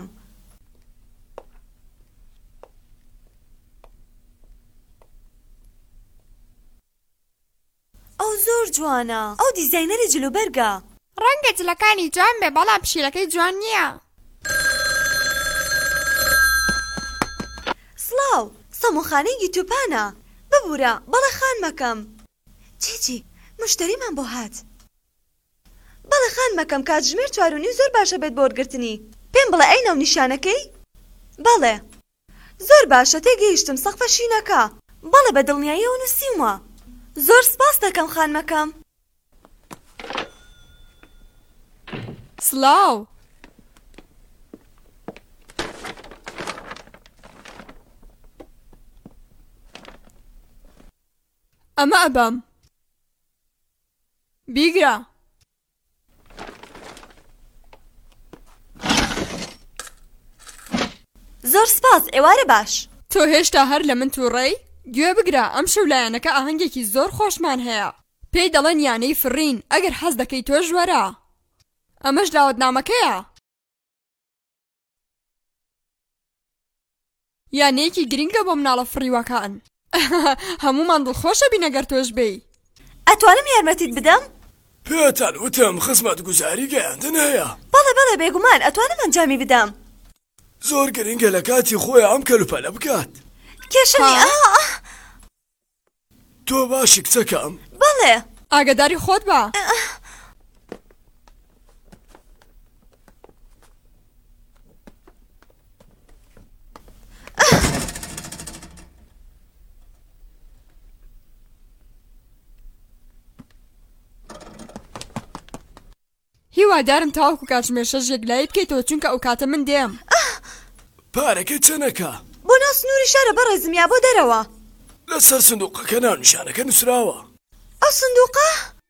زۆر جوانە ئەو دیزاینەری جلوبەرگە ڕەنگە جلەکانی جوان بێ بەڵام پشیلەکەی جوان نییە. سڵاو سەموخانەی یوتیوبانە ببوورە بەڵێ خان مەکەم چیچی مشتریمان بۆ هات بەڵێ خان مەکەم کاتژمێر 4:30 زۆر باشە بێت بۆ وەرگرتنی پێم بڵێ ئەی ناو نیشانەکەی بەڵێ زۆر باشە تێگەیشتم سەقفە شینەکە بەڵێ بە دڵنیاییەوە نووسیومە زۆر سپاس دەکەم خان مەکەم. سڵاو ئەمە ئەبەم بیگرە زۆر سپاس ئێوارە باش. تۆ هێشتا هەر لە من تووڕێی گوێ بگرە ئەم شەولایەنەکە ئاهەنگێکی زۆر خۆشمان هەیە پێی دەڵێن یانەی فرین ئەگەر حەز دەکەی تۆ ژوەرە ئەمەش داوەتنامەکەیە یانەیەکی گرینگە بۆ مناڵە فڕیوەکان هەمومان دڵخۆشە بینەگەر تۆش بێی. ئەتوانم یارمەتیت بدەم؟ پێتان وتم خزمەت گوزاری گەیاندن هەیە. بەڵێ بەڵێ بێگومان ئەتوانم ئەنجامی بدەم. زۆر گرنگە لە کاتی خۆی ئەم کەلوپەلە بکات. کێشەنی تۆ باشی کچەکەم؟ بەڵێ ئاگاداری خۆت بە. هیوادارم تاوەکو کاتژمێر 6 یەکلایی بکەیتەوە چونکە ئەو کاتە من دێم. پارەکە چەنەکە؟ بۆ ناو سنووری شارە بەڕێزم یا بۆ دەرەوە؟ لەسەر سندوقەکە ناو نیشانەکە نووسراوە. ئەو سندوقە؟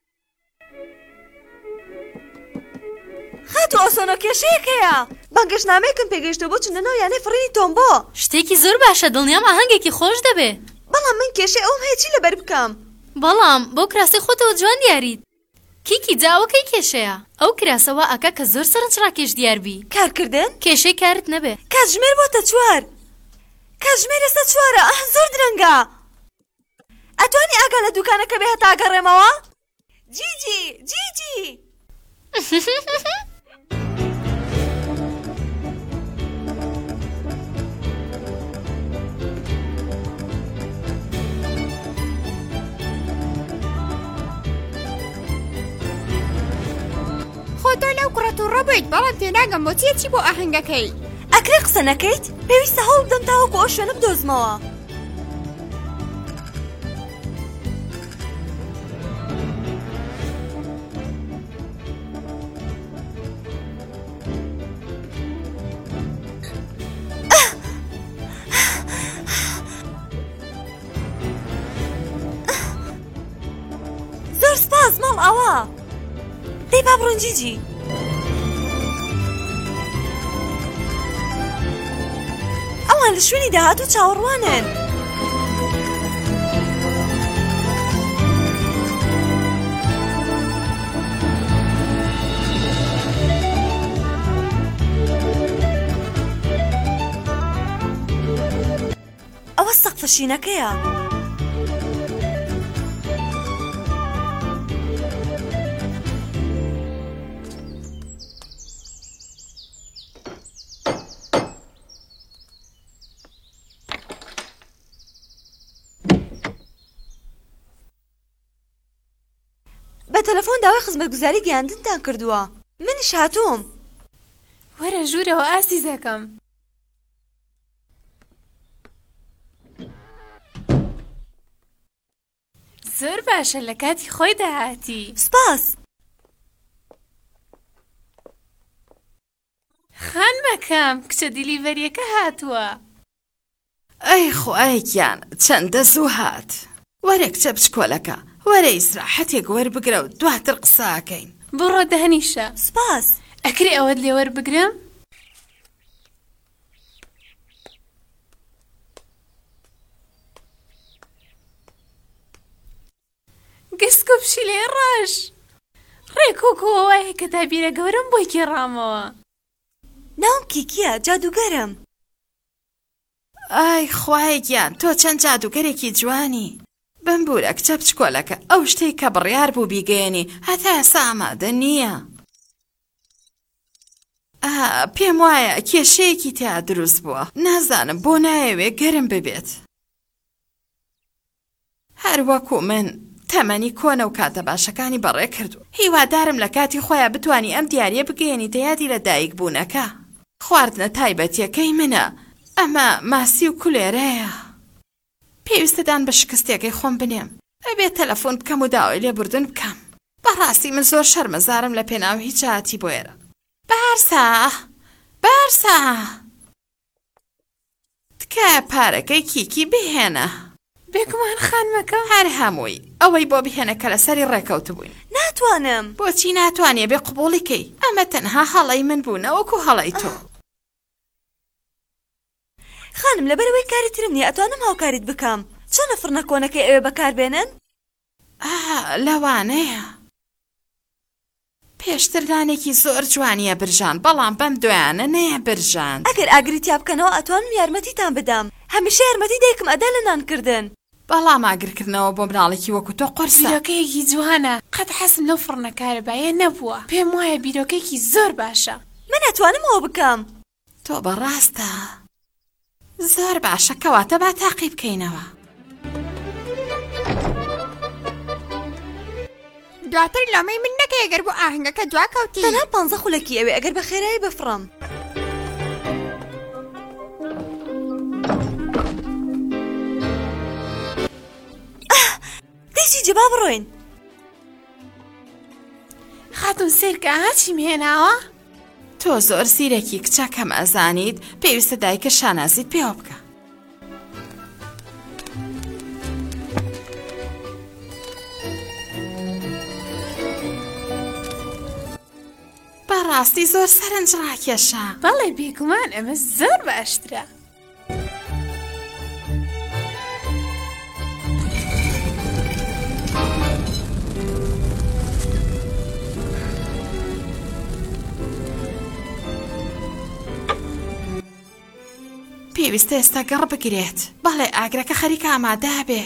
خەت و ئۆسۆنۆ کێشەیەکەیە بانگەشتنامەیەکم پێگەیشتەوە بۆ چونە ناو یانەی فڕینی تۆمبۆ. شتێکی زۆر باشە دڵنیام ئاهەنگێکی خۆش دەبێ. بەڵام من کێشەی ئەوم هەیە چی لەبەر بکەم؟ بەڵام بۆ کراسی خۆتەوە جوان دیاریت. کیکی جاوەکەی کێشەیە ئەو کراسەوە ئەکە کە زۆر سەرنجڕاکێش دیاربی. کارکردن؟ کێشەی کارت نەبێ. کاتژمێر بۆتە 4. کاتژمێر ئێستا 4 زۆر درەنگە. ئەتوانی ئاگا لە دوکانەکە بێ هەتا ئاگەڕێمەوە؟ جیجی جیجی خۆ تۆ لەو کوڕەت و ڕەبیت بەڵام تێناگەم بۆ چی بۆ ئاهەنگەکەی ئەکرێ قسە نەکەیت؟ پێویستە هەوڵ بدەم تاوەکو ئەو شوێنە بدۆزمەوە. زۆر سپاس ماڵ ئەوە دەی با بڕۆن جیجی. ئەوان لە شوێنی داهات و چاوەڕوانن. ئەوە سەقفە شینەکەیە. بە تەلەفۆن داوای خزمەتگوزاری گەیاندنتان کردووە. منیش هاتووم. وەرە ژوورەوە ئاسیزەکەم. زۆر باشە لە کاتی خۆی داهاتی. سپاس. خان مەکەم کچە دیلیڤەریەکە هاتووە. ئەی خوایەکیان چەندە زوو هات. وەرە کچە بچکۆلەکە وەرە ئیسراحەتێک وەربگرە و دواتر قساکەین. بڕۆ دەهەنیشە. سپاس. ئەکرێ ئەوەت لێ وەربگرم؟ گسک و پشیلێ ڕەش ڕێکۆکۆوە وایە کە تابیرە گەورم بۆی کێڕامەوە. ناوم کیکیە جادوگەرم. ئای خوایەکیان تۆ چەند جادوگەرێکی جوانی. بمبورە کچە بچکۆلەکە ئەو شتەی کە بڕیار بوو بیگەێنی هەتا ئێستا ئامادە نییە. پێم وایە کێشەیەکی تیا دروست بووە، نازانم بۆ نایەوێ گەرم ببێت. هەروەکو من تەمەنی کۆنە و کاتە باشەکانی بەڕێ کردو. هیوادارم لە کاتی خۆیان بتوانی ئەم دیاریە بگەێنی دەیادی لە دایک بوونەکە. خواردنە تایبەتیەکەی منە، ئەمە ماسی و کولێرەیە. پێویستەدان بە شکستێکەکەی خۆم بنێم، ئەبێت تەلەفۆن بکەم و داوای لێبوردن بکەم. بەڕاستی من زۆر شەرمەزارم لە پێناو هیچ هاتی بۆ ئێرە. بارسا تکایە پارەکەی کیکی بهێنە. بێگومان خانمەکە هەر هەمووی ئەوەی بۆ بهێنە کە لەسەری ڕێکەوت بووین. ناتوانم. بۆچی ناتوانێ بێ قبوڵیکەی؟ ئەمە تەنها هەڵەی من بوونە وەکو هەڵەی تۆ. خانم لەبەرەوەی کاری ترم نییە ئەتوانم هاوکاریت بکەم. چۆنە فڕنە کۆنەکەی ئەوێ بەکاربێنن؟ لەوانەیە پێشتردانێکی زۆر جوانیە برژان، بەڵام بەم دویانە نەیە برژان. ئەگەر ئاگریتیا بکەنەوە ئەتوانم یارمەتیتان بدەم. هەمیشە یارمەتی دایکم ئەدا لە نانکردن. بەڵام ئاگرکردنەوە بۆ مناڵێکی وەکو تۆ قورسە. بیرۆکەیەکی جوانە، قەت حەسم لەو فڕنە کارەبایە نەبووە. پێم وایە بیرۆکەیەکی زۆر باشە. من ئەتوانم ئەوە بکەم. تۆ بەڕاستە زۆر باشە، کەواتە با تاقی بکەینەوە. دواتر لۆمەی من نەکە ئەگەر بۆ ئاهەنگەکە دواکەوتی. تەنها 15 خولەکی ئەوێ ئەگەر بە خێرایی بفڕم. دەیچی جێبا بڕۆین. خاتون سیرکە هاچیم هێناوە؟ تۆ زۆر سیرێکی کچە کەم ئەزانیت، پێویستە دایکە شانازیت پێوە بکە. بەڕاستی زۆر سەرنج ڕاکێشە. بەڵێ بێگومان ئەمە زۆر باشترە. پێویستە ئێستا گەڕ بگرێت. بەڵێ ئاگرەکە خەریکە ئامادە بێ.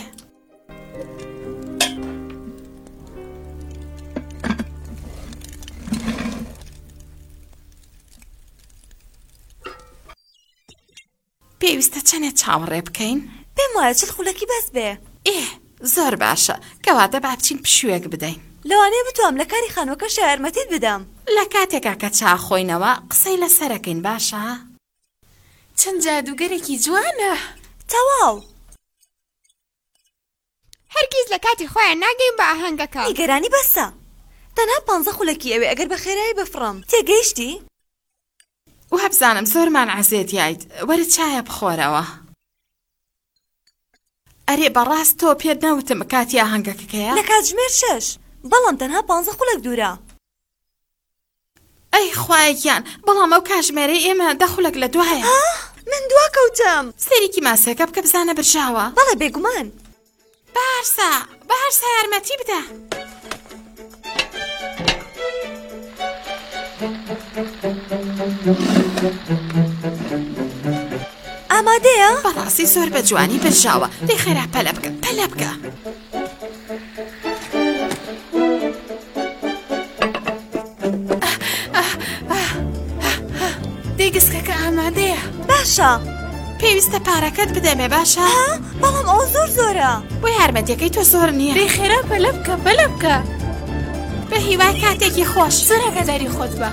پێویستە چەندێک چاوەڕێ بکەین؟ پێم وایە 40 خولەکی بەس بێ. زۆر باشە، کەواتە با بچین پشوێک بدەین. لەوانەیە بتوام لە کاری خانووەکەش یارمەتیت بدەم. لە کاتێکا کە چاخۆینەوە قسەی لەسەرەکەین باشە؟ چەند جادوگەرێکی جوانە. تەواو هەرگیز لە کاتی خۆیان ناگەین بە ئاهەنگەکە. نیگەرانی بەسە. تەنها 15 خولەکی ئەوێ ئەگەر بە خێرایی بفڕم. تێگەیشتی؟ و هەبزانم زۆرمان عەزێت یایت، وەرە چایە بخۆرەوە. ئەرێ بەڕاست تۆ پێت نەوتم کاتی ئاهەنگەکەیە؟ لە کاتژمێر 6، بەڵام تەنها 15 خولەک دوورە. ئەی خوایەکیان، بەڵام ئەو کاتژمێرەی ئێمە 10 خولەک لە دوایە. من دوا کەوتم. سەرێکی ماسەکە بکە بزانە برژاوە. بەڵێ بێگومان. بارسا یارمەتی بدە. ئامادەیە؟ بەڕاستی زۆر بە جوانی برژاوە. دەی خێرا پەلە بکە. دەیگسکەکە ئامادەیە. باشە. پێویستە پارەکەت بدەمێ باشە؟ بەڵام ئەو زۆرە. بۆ یارمەتیەکەی تۆ زۆر نییە. دەی خێرا پەلە بکە. بە هیوای کاتێکی خۆش. زۆر ئاگاداری خۆت بە.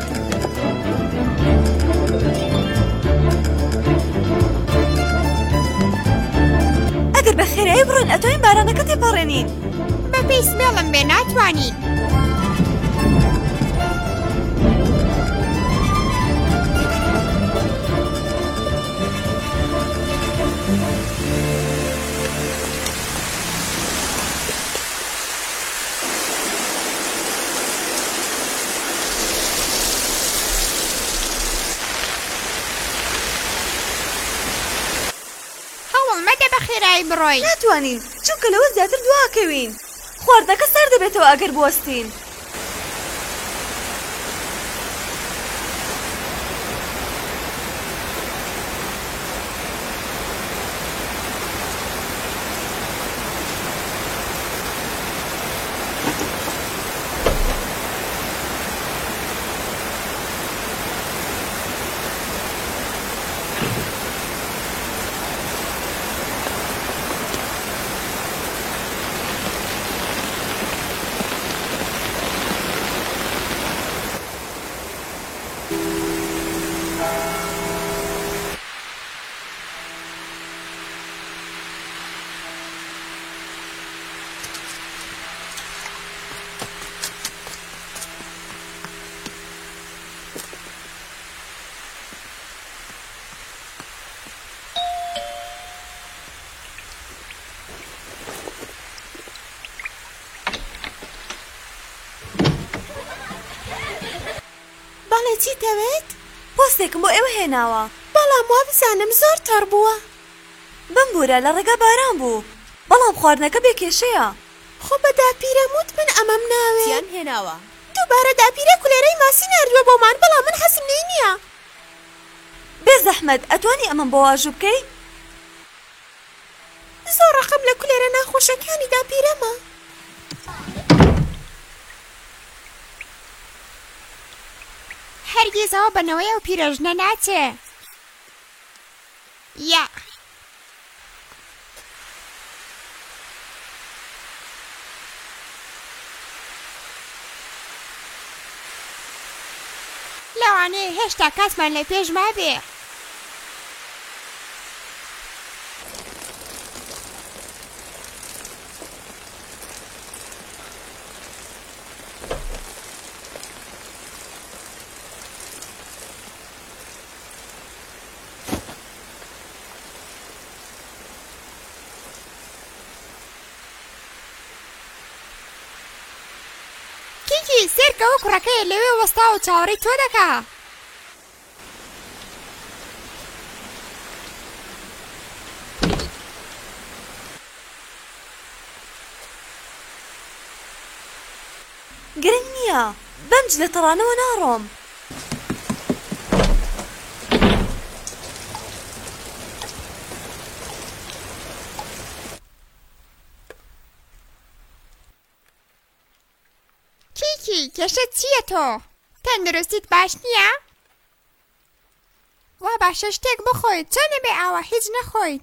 ئەگەر بە خێرایی بڕۆین ئەتوانین بارانەکە تێپەڕێنین. بە پێی سمێڵم بێ ناتوانین. مەدە بە خێرایی بڕۆین. ناتوانین چونکە لەوە زیاتر دواکەوین. خواردنەکە سەر دەبێتەوە ئەگەر بوەستین. چیتەوێت؟ پۆستێکم بۆ ئێوە هێناوە. بەڵام وا بزانم زۆر تەڕ بووە. بمبورە لە ڕێگا باران بوو، بەڵام خواردنەکە بێکێشەیە. خۆ بە داپیرەموت من ئەمەم ناوێت. چیان هێناوە؟ دووبارە داپیرە کولێرەی ماسی ناردووە بۆمان، بەڵام من حەسم لێی نییە. بێ زەحمەت ئەتوانی ئەمەم بۆ واژوو بکەی؟ زۆر ڕقم لە کولێرە ناخۆشەکانی داپیرەمە. هەرگیزەوە بنەوەی ئەو پیرەژنە ناچێ. یا لەوانەیە هێشتا کاتمان لە پێش مابێ. کیکی سێرکەوە کوڕەکەیە لەوێ وەستاوە چاوەڕێی تۆ دەکا. گرنگ نییە، بەمج لە تەڕانەوە ناڕۆم. کیکی کێشت چییە تۆ؟ تەندروستیت باش نییە؟ وا باشە شتێک بخۆیت، چۆن نەبێ ئاوا هیچ نەخۆیت.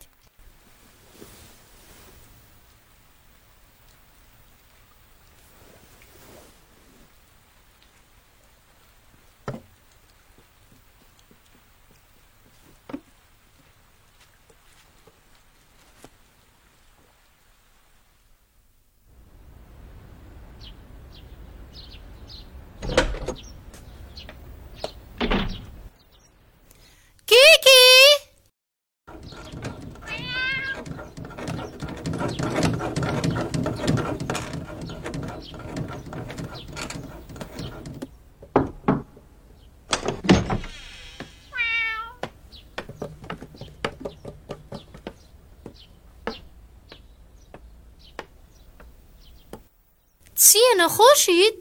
چییە نەخۆشیت؟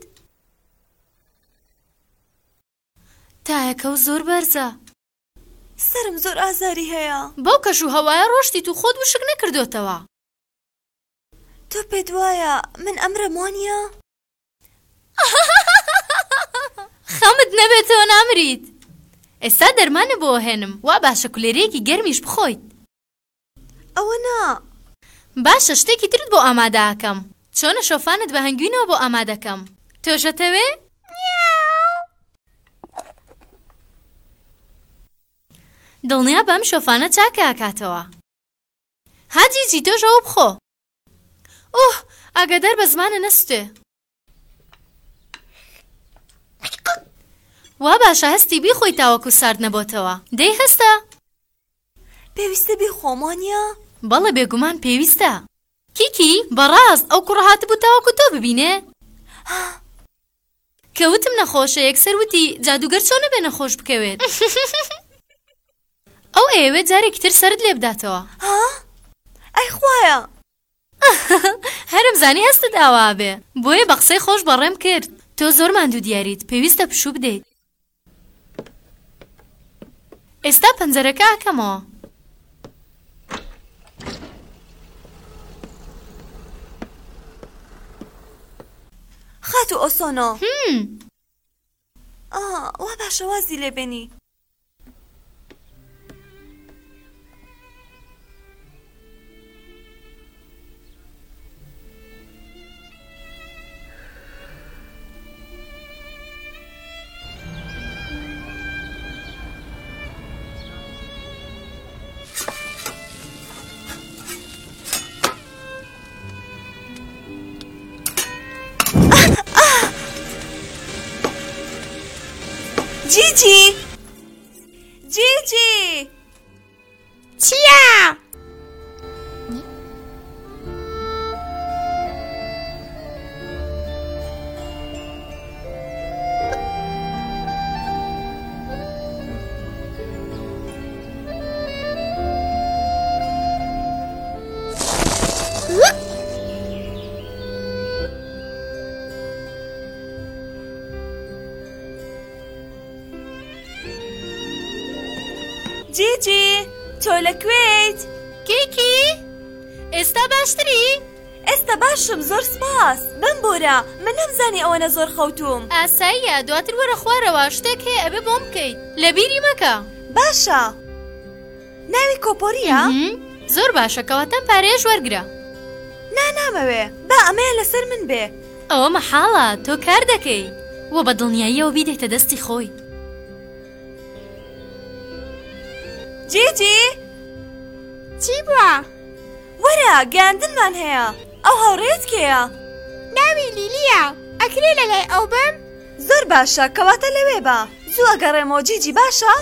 تایەکە و زۆر بەرزە. سرم زۆر ئازاری هەیە. بەو کەش و هەوایە ڕۆشتیت و خۆت وشک نەکردوتەوە. تۆ پێت وایە من ئەمرم وانییە؟ خەمت نەبێتەوە نامریت. ئێستا دەرمانە بۆ هێنم، وا باشە کولێرەیەکی گەرمیش بخۆیت. ئەوە نا. باشە شتێکی ترت بۆ ئامادەکەم. چۆنە شۆفانت بە هەنگوینەوە بۆ ئامادەکەم. تۆشەتەوێ؟ دڵنیا بەم شۆفانە چاکە ئاکاتەوە. هاجیجی تۆش ئەوە بخۆ. ئۆه ئاگادار بە زمانە نەستێ. وا باشە هەستی بیخۆی تاوەکو سارد نەبۆتەوە. دەی هەستە؟ پێویستە بیخۆم وانییە؟ بەڵێ بێگومان پێویستە. کیکی بەڕاست ئەو کوڕە هاتبوو تاوەکو تۆ ببینێ؟ کەوتم نەخۆشە، یەکسەر وتی جادوگەر چۆنە بێ نەخۆش بکەوێت. ئەو ئێوێ جارێکی تر سرد لێ بداتەوە. ئەی خوایە! هەرم زانی هەستت ئاوا بێ، بۆیە بە قسەی خۆش بەڕێم کرد. تۆ زۆر ماندوو دیاریت، پێویستە پشوو بدەیت. ئێستا پەنجەرەکە ئاکەمەوە. خاتو ئۆسۆنۆ. وا باشە وازی لێبێنی. جیجی! جیجی! چییە؟ جیجی تۆ لەکوێیت؟ کیکی ئێستا باشتری؟ ئێستا باشم زۆر سپاس بمبورە من نەمزانی ئەوەنە زۆر خەوتوم. ئاساییە دواتر وەرە خوارەوە شتێک هەیە ئەبێ بۆم بکەیت لەبیری مەکە. باشە ناوی کۆپۆریە؟ زۆر باشە کەواتەم پارێژ وەرگرە. نامەوێ با ئەمەیە لەسەر من بێ. ئەوە مەحاڵە تۆ کار دەکەی وە بە دڵنیاییەوە بیدێتە دەستی خۆی. جیجی چی بووە؟ وەرە گەاندنمان هەیە ئەو هاوڕێت کێیە؟ ناوی لیلیە ئەکرێ لەلای ئەو بم؟ زۆر باشە کەواتە لەوێ بە زوو ئەگەڕێمەوە جیجی باشە؟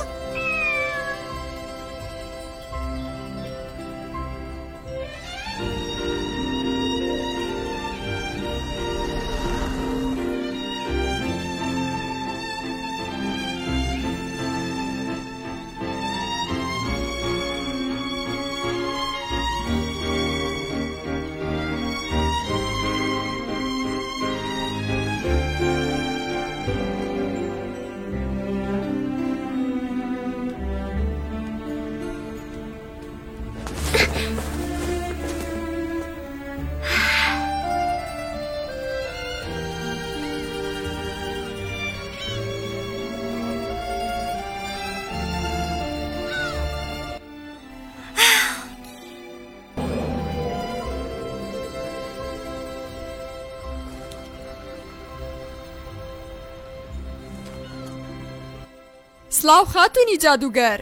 سلااو خاتونی جادوگەر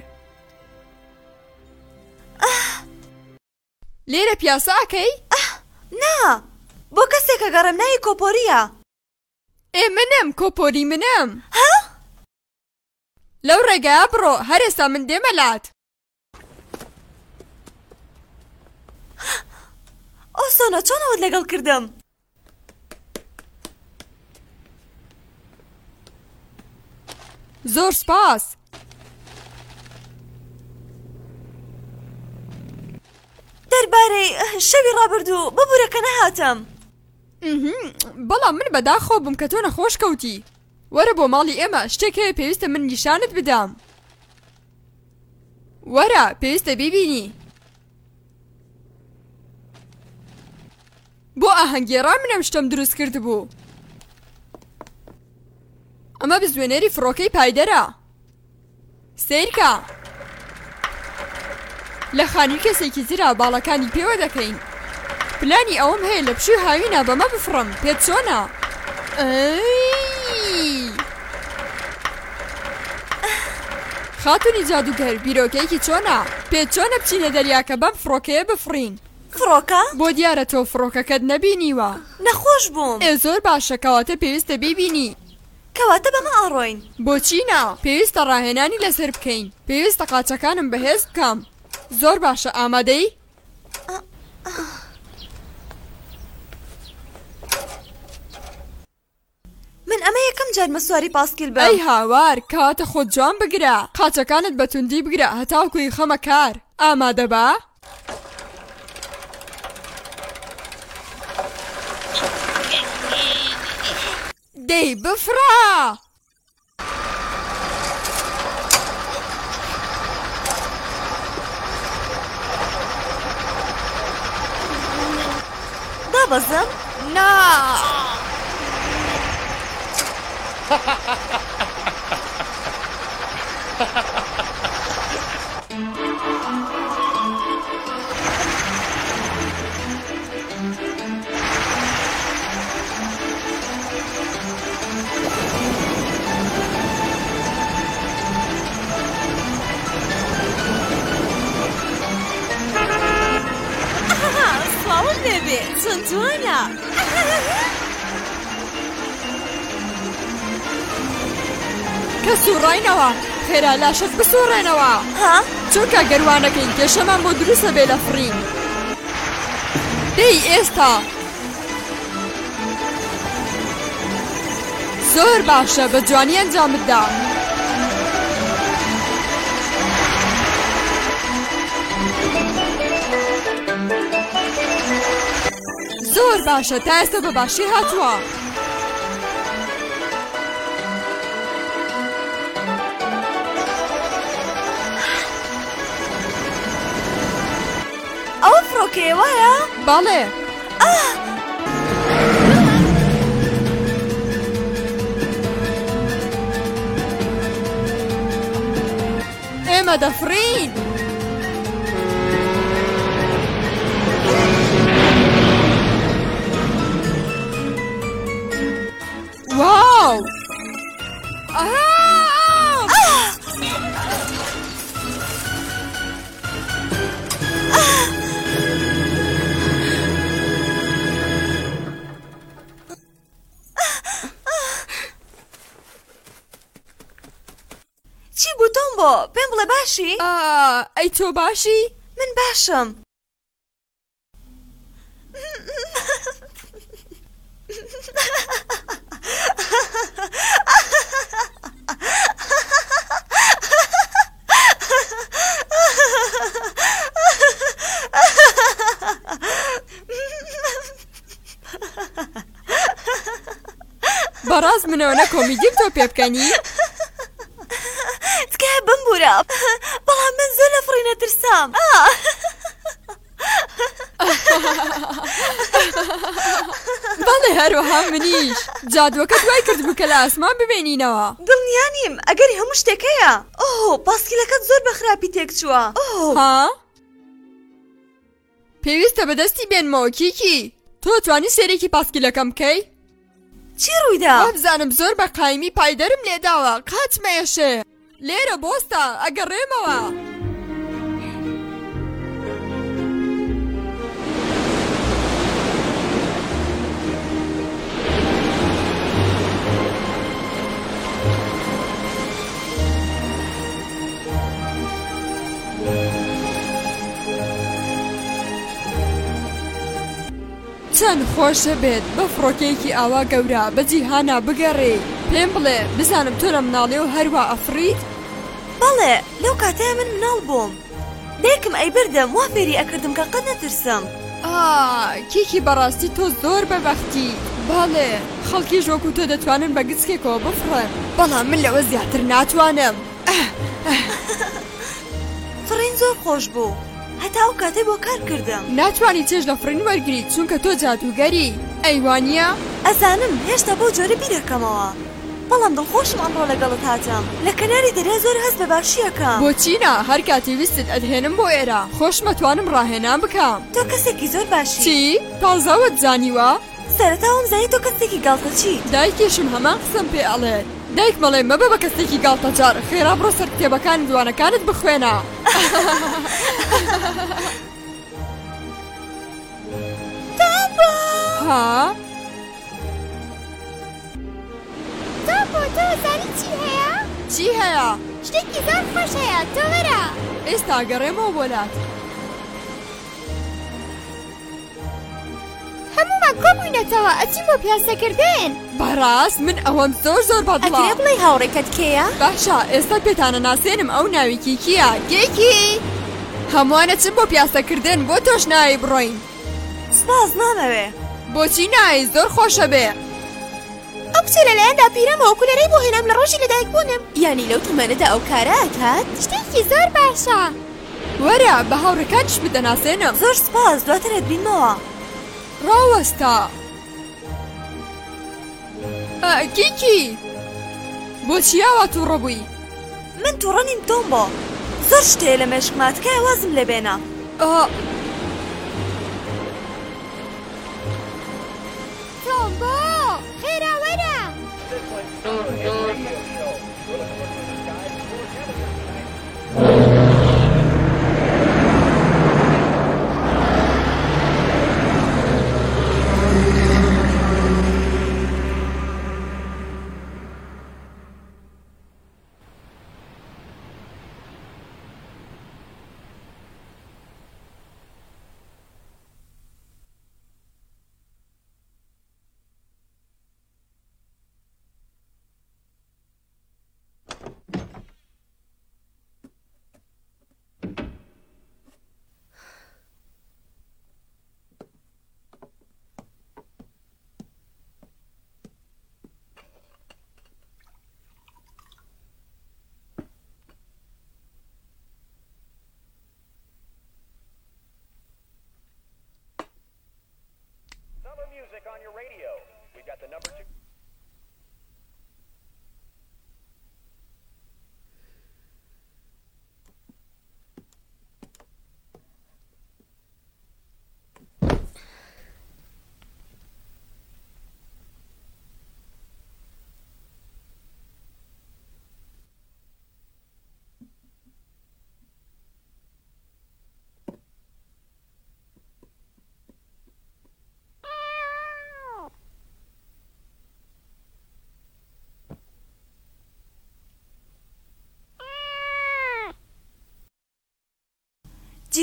لێرە پیاساکەی؟ نا بۆ کەسێکە گەڕم ناوی کۆپۆریە. منم کۆپۆری منم. ها؟ لەو ڕێگایە بڕۆ هەر ئێستا من دێمەلات. ئەو سۆنە چۆن ئەوت لەگەڵ کردم؟ زۆر سپاس. دەربارەی شەوی ڕابردوو ببوورەکە نەهاتم. بەڵام من بەداخۆ بووم کە تۆ نەخۆش کەوتی. وەرە بۆ ماڵی ئێمە شتێک هەیە پێویستە من نیشانت بدەم. وەرە پێویستە بیبینی. بۆ ئاهەنگێڕا منەم شتم دروست کرد بوو. ئەمە بزوێنەری فڕۆکەی پایدەرە. سیرکە لە خانی کەسێکی ترا باڵەکانی پێوە دەکەین. پلانی ئەوم هەیە لە پشووی هاوینە بەمە بفڕم پێت چۆنە؟ خاتونی جادوگەر بیرۆکەیەکی چۆنە؟ پێت چۆنە بچینە دەریاکە بەم فڕۆکەیە بفڕین؟ فڕۆکە؟ بۆ دیارە تۆ فڕۆکەکەت نەبینیوە. نەخۆش بووم. زۆر باشە کەواتە پێویستە بیبینی. کەواتە بەمە ئاڕۆین. بۆچینە؟ پێویستە ڕاهێنانی لەسەر بکەین. پێویستە قاچەکانم بەهێز بکەم. زۆر باشە ئامادەی؟ من ئەمە یەکەم جار مەسواری پاسکیل بم. ئەی هاوار کەواتە خۆت جوان بگرە. قاچەکانت بەتوندی بگرە هەتاوکوی خەمە کار. ئامادە بە؟ دەی بفڕە! دابەزم؟ نا! سڵاوت لێبێ چۆن جوانە! کە سوڕاینەوە خێرا لاشت بسوڕێنەوە. ها؟ چونکە گەروانەکەین کێشەمان بۆ دروستە بێ لە فڕین. دەی ئێستا زۆر باشە بە جوانی ئەنجامتدا. زۆر باشە تا ئێستا بە باشی هاتووە. ئەوەکەی وایە؟ بەڵێ ئێمە دەفرین. واو! چی بوو تۆمبۆ؟ پێم بڵێ باشی؟ ئەی تۆ باشی؟ من باشم. بەڕاست منەوە نەکۆمیدیم تۆ پێ بکەنی؟ تکایە بمبورە، بەڵام من زۆر لە فڕینە ترسام. بەڵێ هەروەها منیش. جادووەکە دوای کردبوو کە لە ئاسمان ببینینەوە. دڵنیانیم ئەگەری هەموو شتێکەیە. پاسکیلەکەت زۆر بە خراپی تێکچووە. ها؟ پێویستە بەدەستی بێنمەوە کیکی. تۆ توانی سێرێکی پاسکیلەکەم بکەی؟ چی ڕوویدا؟ وابزانم زۆر بە قایمی پایدەرم لێداوە. قاچمەیەشێ لێرە بۆستە ئەگەڕێمەوە. چەند خۆشە بێت بە فڕۆکەیەکی ئاوا گەورە بە جیهانە بگەڕێ. پێم بڵێ بزانم تۆ لە مناڵێ و هەروە ئەفریت؟ بەڵێ لەو کاتەیە من مناڵ بووم. دایکم ئەیبردم وا فێری ئەکردم کە قەت نەترسم. کیکی بەڕاستی تۆ زۆر بەبەختی. بەڵێ خەڵکیش وەکو تۆ دەتوانن بە گچکێکەوە بفڕن، بەڵام من لەوە زیاتر ناتوانم. فڕین زۆر خۆش بوو، هەتا ئەو کاتەی بۆ کار کردم. ناتوانی چێژ لە فڕین وەرگریت چونکە تۆ جادوگەری. ئەیوانە؟ ئەزانم هێشتا بۆ جۆرە بیرەکەمەوە، بەڵام دڵخۆشم ئەمڕۆ لەگەڵت هاتم. لە کەناری دەریا زۆر هەست بە باشیەکەم. بۆچینە هەر کاتی ویستت ئەدهێنم بۆ ئێرە خۆشمە توانم ڕاهێنان بکەم. تۆ کەسێکی زۆر باشی. چی؟ تازەوت زانیوە؟ سەرەتاوم زانی تۆ کەسێکی گاڵتە چی؟ دایکیشم هەمان قسەم پێ ئەڵێت. دایک مەڵێ مەبە بە کەسێکی گاڵتە جار، خێرا بڕۆ سەر کتێبەکان دوانەکانت بخوێنە. ها؟ تۆ زانی چی هەیە؟ چی هەیە؟ شتێکی زۆر خۆش هەیە، تۆ وەرە. ئێستا گەڕێمەوە بۆلات. هەمومان کۆبووینەتەوە ئەچین بۆ پیاسەکردن. بەڕاست من ئەوەم زۆر بەدڵە. ئەگرێ بڵێ هاوڕێکەت کێیە؟ باشە ئێستا پێتانە ناسێنم ئەو ناوی کیکیە. کێکی هەمووانە چن بۆ پیاسەکردن بۆ تۆش نایی بڕۆین. سپاس نامەوێ. بۆچی نایی؟ زۆر خۆشە بێ. ئەو کچە لەلایەندا پیرەمەوە کولەرەی بۆ هێنام لە ڕۆژی لەدایک بوونم. یانی لەو تمەنەدا ئەو کارە ئەکات؟ شتێکی زۆر باشە. وەرە بە هاوڕێکانش بدەناسێنم. زۆر سپاس، دواترت بینمەوە. ڕاوەستا. کیکی بۆچی ئاوا تووڕە بووی؟ من تووڕە نیم تۆمبۆ، زۆر شتەیە لە مێشکما تکایە وازم لێ بێنە. تۆمبۆ خێرا وەرە.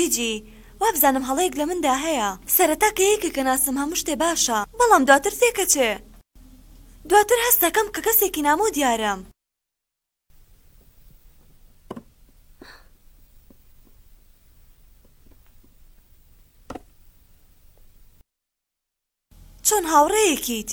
جیجی وابزانم هەڵەیەک لە مندا هەیە سەرەتا کە یەکێکە ناسم هەموو شتێ باشە بەڵام دواتر تێکەچێ دواتر هەستەکەم کە کەسێکی نامۆ دیارم چۆن هاوڕێیەکیت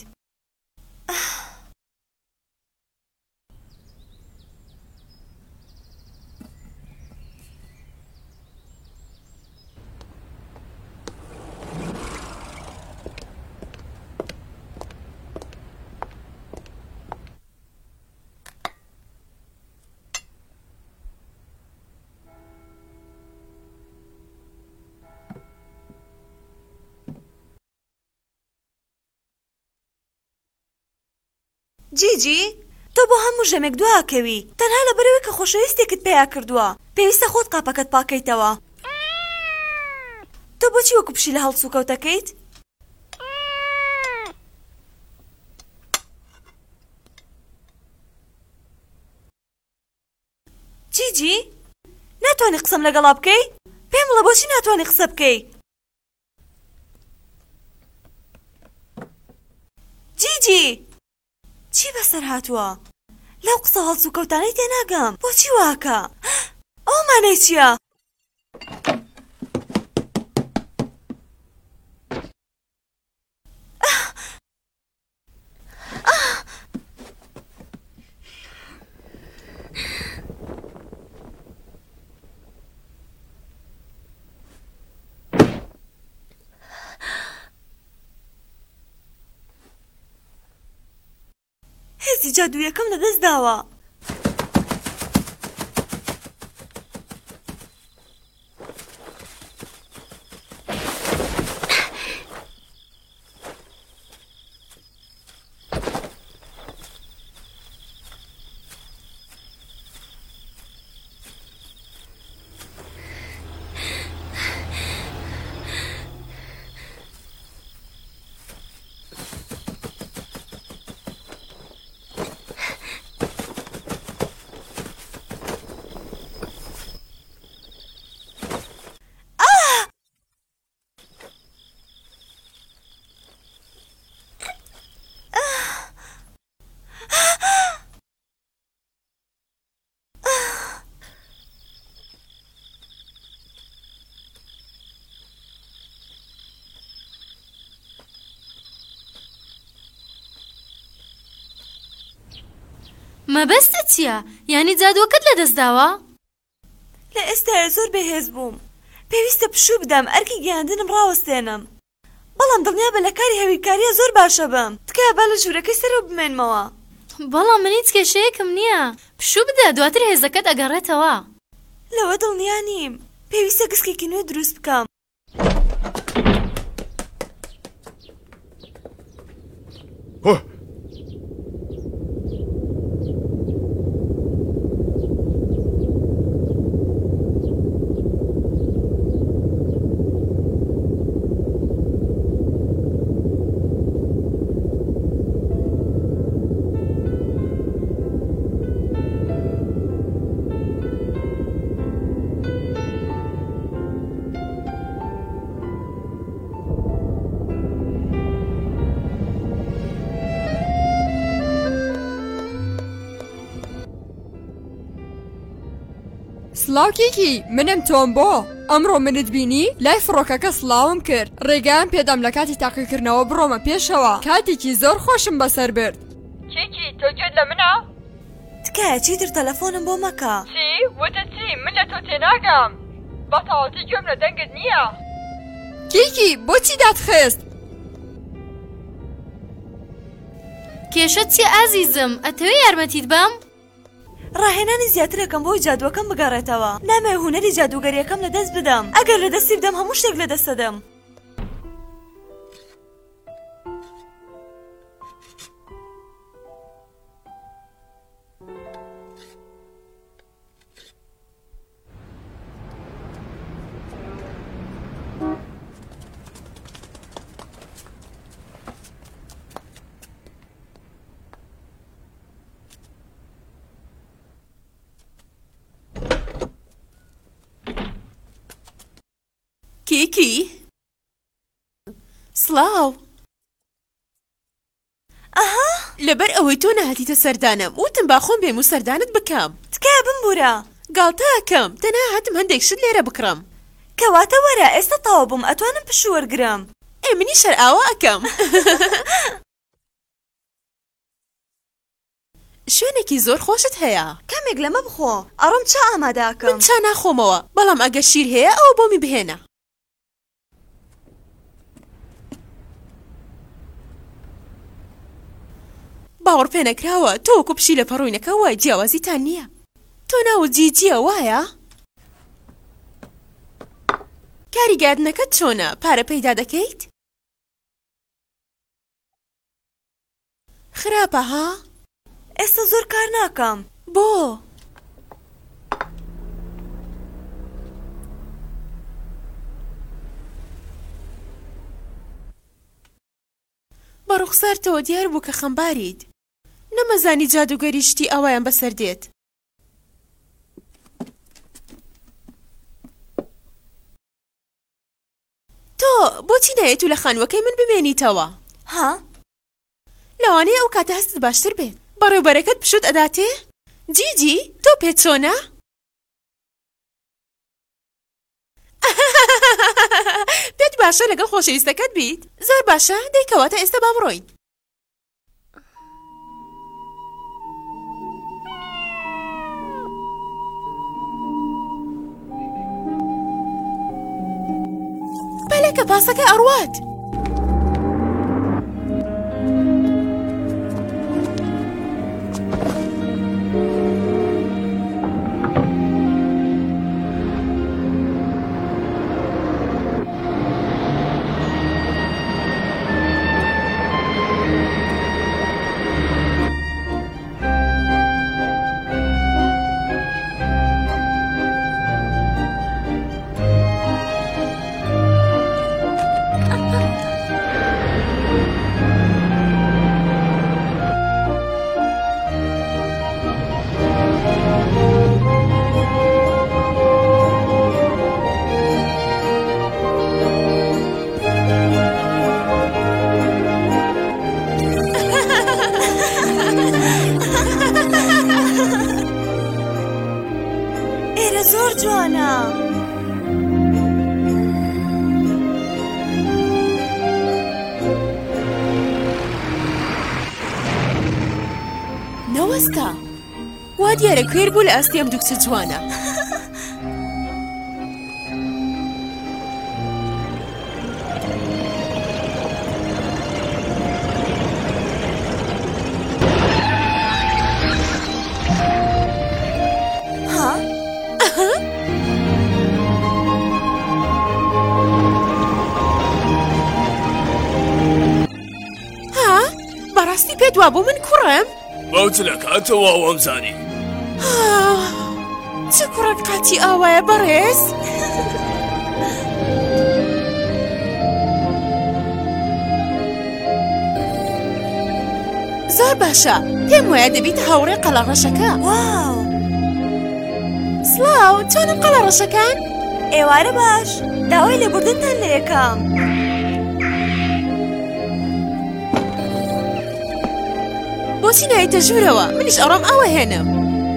جیجی تۆ بۆ هەموو ژەمێک دواکەوی تەنها لە بەرەوەی کە خۆشەویستێکت پێیا کردووە پێویستە خۆت قاپەکەت پاکەیتەوە تۆ بۆچی وەکو پشی لە هەڵسوو کەوتەکەیت جیجی ناتوانی قسەم لەگەڵا بکەی پێم بڵێ بۆچی ناتوانی قسە بکەی جیجی چی بەسەر هاتووە لەو قسە هەڵسوو کەوتانەی تێناگەم بۆچی واکە ئەو مانای چییە هێزی جادوویەکەم لەدەست داوە مەبەستت چییە؟ یانی جادووەکەت لەدەست داوە؟ لە ئێستاە زۆر بەهێز بووم پێویستە پشوو بدەم ئەرکی گەیاندنم ڕاوەستێنم بەڵام دڵنیا بە لە کاری هەویکاریە زۆر باشە بم تکایە با لە ژوورەکەی سەرەوە بمێنمەوە بەڵام من هیچ کێشەیەکم نییە پشوو بدە دواتر هێزەکەت ئەگەڕێتەوە لەوە دڵنیا نیم پێویستە گسکێکی نوێ دروست بکەم سڵاو کیکی منم تۆمبۆ ئەمڕۆ منت بینی لای فڕۆکەکە سڵاوم کرد ڕێگەیان پێدام لە کاتی تاقیکردنەوە بڕۆمە پێشەوە کاتێکی زۆر خۆشم بەسەر برد کیکی تۆ گوێت لە منە؟ تکایە چیتر تەلەفۆنم بۆ مەکە چی؟ وتە چی؟ من لە تۆ تێناگەم بە تەواوەتی گوێم لە دەنگت نییە کیکی بۆچی دادخست؟ کێشەت چیە ئازیزم؟ ئەتەوێ یارمەتیت بەم؟ ڕاهێنانی زیاترەکەم بۆی جادووەکەم بگەڕێتەوە نامەوێ هونەری جادوگەریەکەم لەدەست بدەم ئەگەر لەدەستی بدەم هەموو شتێک لەدەستەدەم دیکی؟ سڵاو ئەها لەبەر ئەوەی تۆ نەهاتیتە سەردانم وتم با خۆم بێم و سەردانت بکەم تکایە بمبورە گاڵتەکەم تەنها هاتم هەندێک شت لێرە بکڕم کەواتە وەرە ئێستا تەواو بووم ئەتوانم پشت وەرگرم منی شەر ئاوا ئەکەم شوێنێکی زۆر خۆشت هەیە کامێک لەمە بخۆ ئەڕۆم چا ئامادەکەم من چا ناخۆمەوە بەڵام ئەگە شیر هەیە ئەوە بۆمی بهێنە باوەڕ پێ نەکراوە تۆ وەکو پشی لە پەڕووینەکە وای جیاوازیتان نییە تۆ ناوت جیجیە وایە کاری گاردنەکەت چۆنە پارە پەیدا دەکەیت خراپە ها ئێستا زۆر کار ناکەم بۆ بە ڕوخسارتەوە دیار بوو کە خەمباریت نەمەزانی جادوگەری شتی ئەوایان بەسەر دێت تۆ بۆچی نایەت و لە خانووەکەی من بمێنیتەوە ها لەوانەیە ئەو کاتە هەستت باشتر بێت بەڕێوبەرەکەت پشت ئەداتێ جیجی تۆ پێت چۆنە پێت باشە لەگەڵ خۆشەویستەکەت بیت زۆر باشە دەیکەواتە ئێستا با بڕۆین بەلێکە پاسەکە ئەڕوات ئێرە زۆر جوانە نەوەستا وا دیارە کوێر بوو لە ئەستی ئەم دوو کچە جوانە بەڕاستی پێت وا بوو من کوڕم باوچ لە کاتەوە وەمزانی چ کوڕک قاتی ئاوایە بەڕێز زۆر باشە پێم وایە دەبیت هاوڕێ قەڵەڕەشەکە واو سڵاو چۆنم قەڵەڕەشەکان ئێوارە باش داوای لێبوردنتان لە یەکەم بۆچی نایتە ژوورەوە منیش ئەڕۆم ئەوە هێنم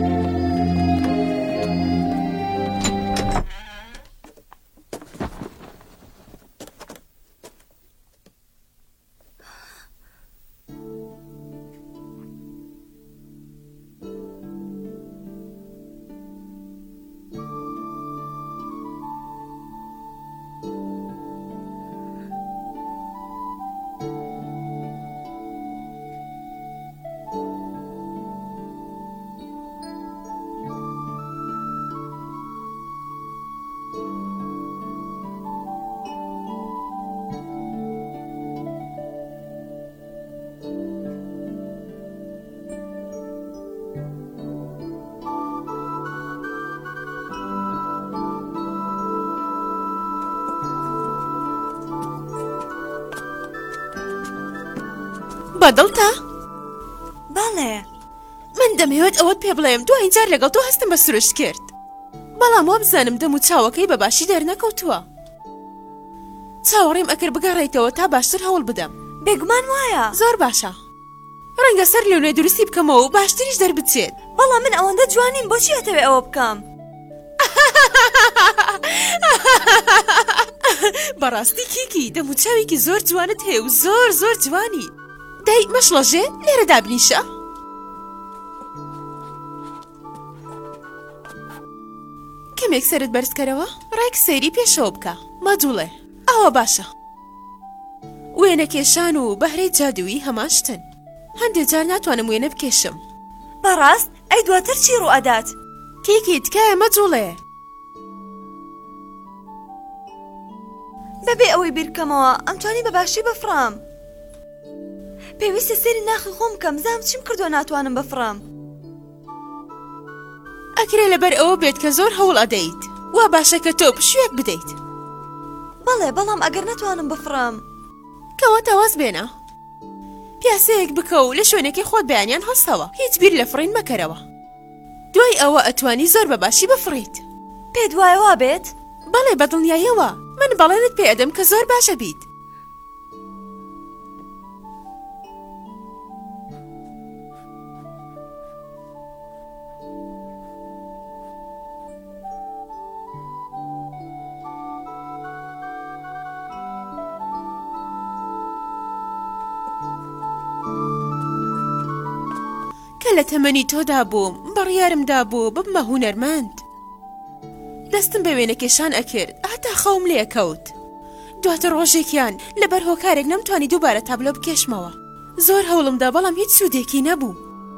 بەدڵتە؟ بەڵێ من دەمەوێت ئەوەت پێ بڵێم دوای جار لەگەڵ تۆ هەستم بە سروشت کرد بەڵام وا بزانم دەم و چاوەکەی بەباشی دەرنەکەوتووە چاوەڕێم ئەکرد بگەڕێیتەوە تا باشتر هەوڵ بدەم. بێگومان وایە. زۆر باشە. ڕەنگە سەر لێونێ دروستی بکەمەوە و باشتریش دەربچێت. بەڵام من ئەوەندە جوانیم بۆچی ئەتەوێ ئەوە بکەم؟ بەڕاستی کیکی دەموچاوێکی زۆر جوانت هەیە و زۆر زۆر جوانی. دای مەشڵەژێ لێرە دابنیشە. کەمێک سەرت بەرزکەرەوە ڕێک سەیری پێشەوە بکە. مەجوڵێ ئەوە باشە. وێنە کێشان و بەهرەی جادووی هەمان شتن. هەندێک جار ناتوانم وێنە بکێشم. بەڕاست ئەی دواتر چی ڕوو ئەدات؟ کیکی تکایە مەجوڵێ. بەبێ ئەوەی بیرکەمەوە ئەمتوانی بەباشی بفڕام. پێویستە سێری ناخی خۆم بکەم زام چیم کردووە ناتوانم بفڕام. ئەکرێ لەبەر ئەوە بێت کە زۆر هەوڵ ئەدەیت وا باشە کە تۆ پشوێک بدەیت. بەڵێ بەڵام ئەگەر ناتوانم بفڕام کەوە تاواز بێنە پیاسەیەک بکە و لە شوێنێکی خۆت بەیانیان هەستەوە. هیچ بیر لە فڕین مەکەرەوە. دوای ئەوە ئەتوانی زۆر بەباشی بفڕیت. پێت وایە وا بێت؟ بەڵێ بەدڵنیاییەوە من بەڵێنت پێ ئەدەم کە زۆر باشە بیت. کە لە تەمەنی تۆدا بووم بڕیارمدا بوو ببمە هونەرمەند. دەستم بە وێنەکێشان ئەکرد هەتا خەوم لێ کەوت. دواتر ڕۆژێکیان لەبەر هۆکارێک نەمتوانی دووبارە تابلۆ بکێشمەوە. زۆر هەوڵمدا بەڵام هیچ سوودێکی نەبوو.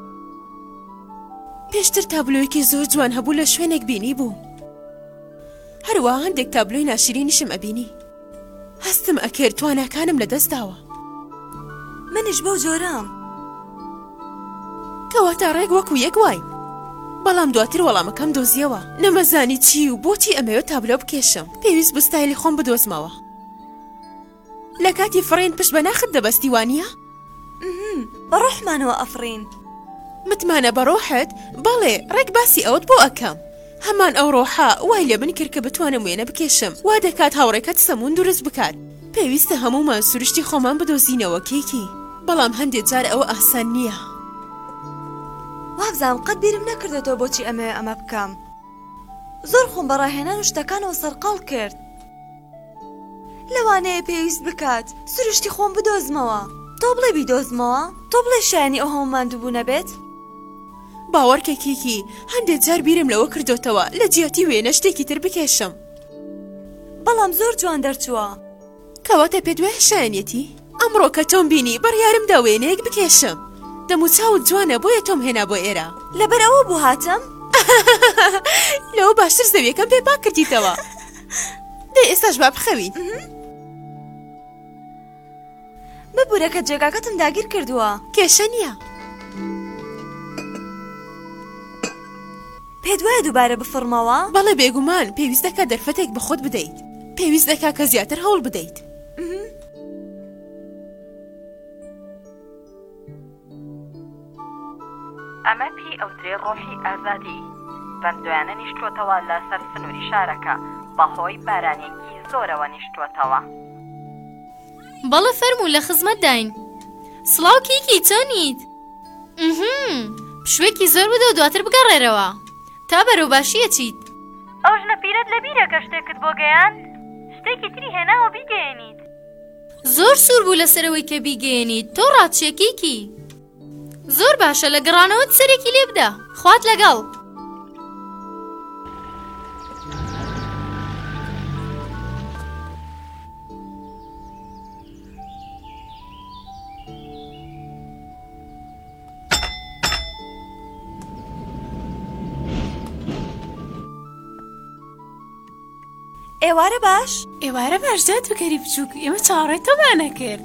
پێشتر تابلۆیەکی زۆر جوان هەبوو لە شوێنێک بینی بوو. هەروەها هەندێک تابلۆی ناشرینیشم ئەبینی. هەستم ئەکرد تواناکانم لەدەستداوە. منیش بەو جۆرام. کەواتە ڕێک وەکو یەک وای. بەڵام دواتر وەڵامەکەم دۆزیەوە. نەمەزانی چی و بۆچی ئەمەوێت تابلۆ بکێشم. پێویست بوو ستایلی خۆم بدۆزمەوە. لە کاتی فڕین پشت بە ناخت دەبەستی وانیە؟ بەڕۆحمانەوە ئەفڕین. متمانە بەڕۆحت؟ بەڵێ ڕێک باسی ئەوت بۆ ئەکەم. هەمان ئەو ڕۆحە وای لێ من کرد کە بتوانم وێنە بکێشم. وا دەکات هاوڕێکەت سەمون دروست بکات. پێویستە هەموومان سروشتی خۆمان بدۆزینەوە کێکی. بەڵام هەندێک جار ئەوە ئاسان نییە. وابزانم قەت بیرم نەکردێتەوە بۆچی ئەمە بکەم. زۆر خۆم بەڕاهێنان و شتەکانەوە سەرقاڵ کرد. لەوانەیە پێویست بکات سروشتی خۆم بدۆزمەوە. تۆ بڵێ بیدۆزمەوە؟ تۆ بڵێ شایانی ئەو هەمومان دووبوو نەبێت؟ باوەڕکە کیکی هەندێک جار بیرم لەوە کردوتەوە لە جیاتی وێنە شتێکی تر بکێشم. بەڵام زۆر جوان دەرچووە. کەواتە پێ دوای شایەنێتی؟ ئەمڕۆ کە تۆم بینی بڕیارمدا وێنەیەک بکێشم. دەموچاوت جوانە بۆیە تۆم هێنا بۆ ئێرە. لەبەر ئەوە بوو هاتم؟ لەوە باشتر زەویەکەم پێ پاک کردیتەوە. دێ ئێستاش با بخەوین. ببوورە کە جێگاکەتم داگیر کردووە. کێشە نییە. پێت وایە دووبارە بفڕمەوە؟ بەڵێ بێگومان پێویست دەکات دەرفەتێک بە خۆت بدەیت. پێویست دەکات کە زیاتر هەوڵ بدەیت. ئەمە پێی ئەوترێ ڕۆحی ئازادی. بەندۆیانە نیشتوتەوە لە سەر سنووری شارەکە بەهۆی بارانێکی زۆرەوە نیشتوتەوە. بەڵێ فەرموو لە خزمەت داین. سڵاو کیکی چۆنیت؟ پشوێکی زۆر بدە و دواتر بگەڕێرەوە تا بەرەو باشیە چیت. ئەو ژنە پیرت لە بیرەکە شتێکت بۆ گەیاند؟ شتێکی تری هێناوە بیگەێنیت. زۆر سوور بوو لەسەرەوەی کە بیگەێنیت. تۆ ڕاتچێکیکی زۆر باشە لە گەڕانەوەت سەرێکی لێ بدە. خوات لەگەڵ. ئێوارە باش؟ ئێوارە باش جات بکەری بچووک ئێمە چاڕێت تۆمانە کرد.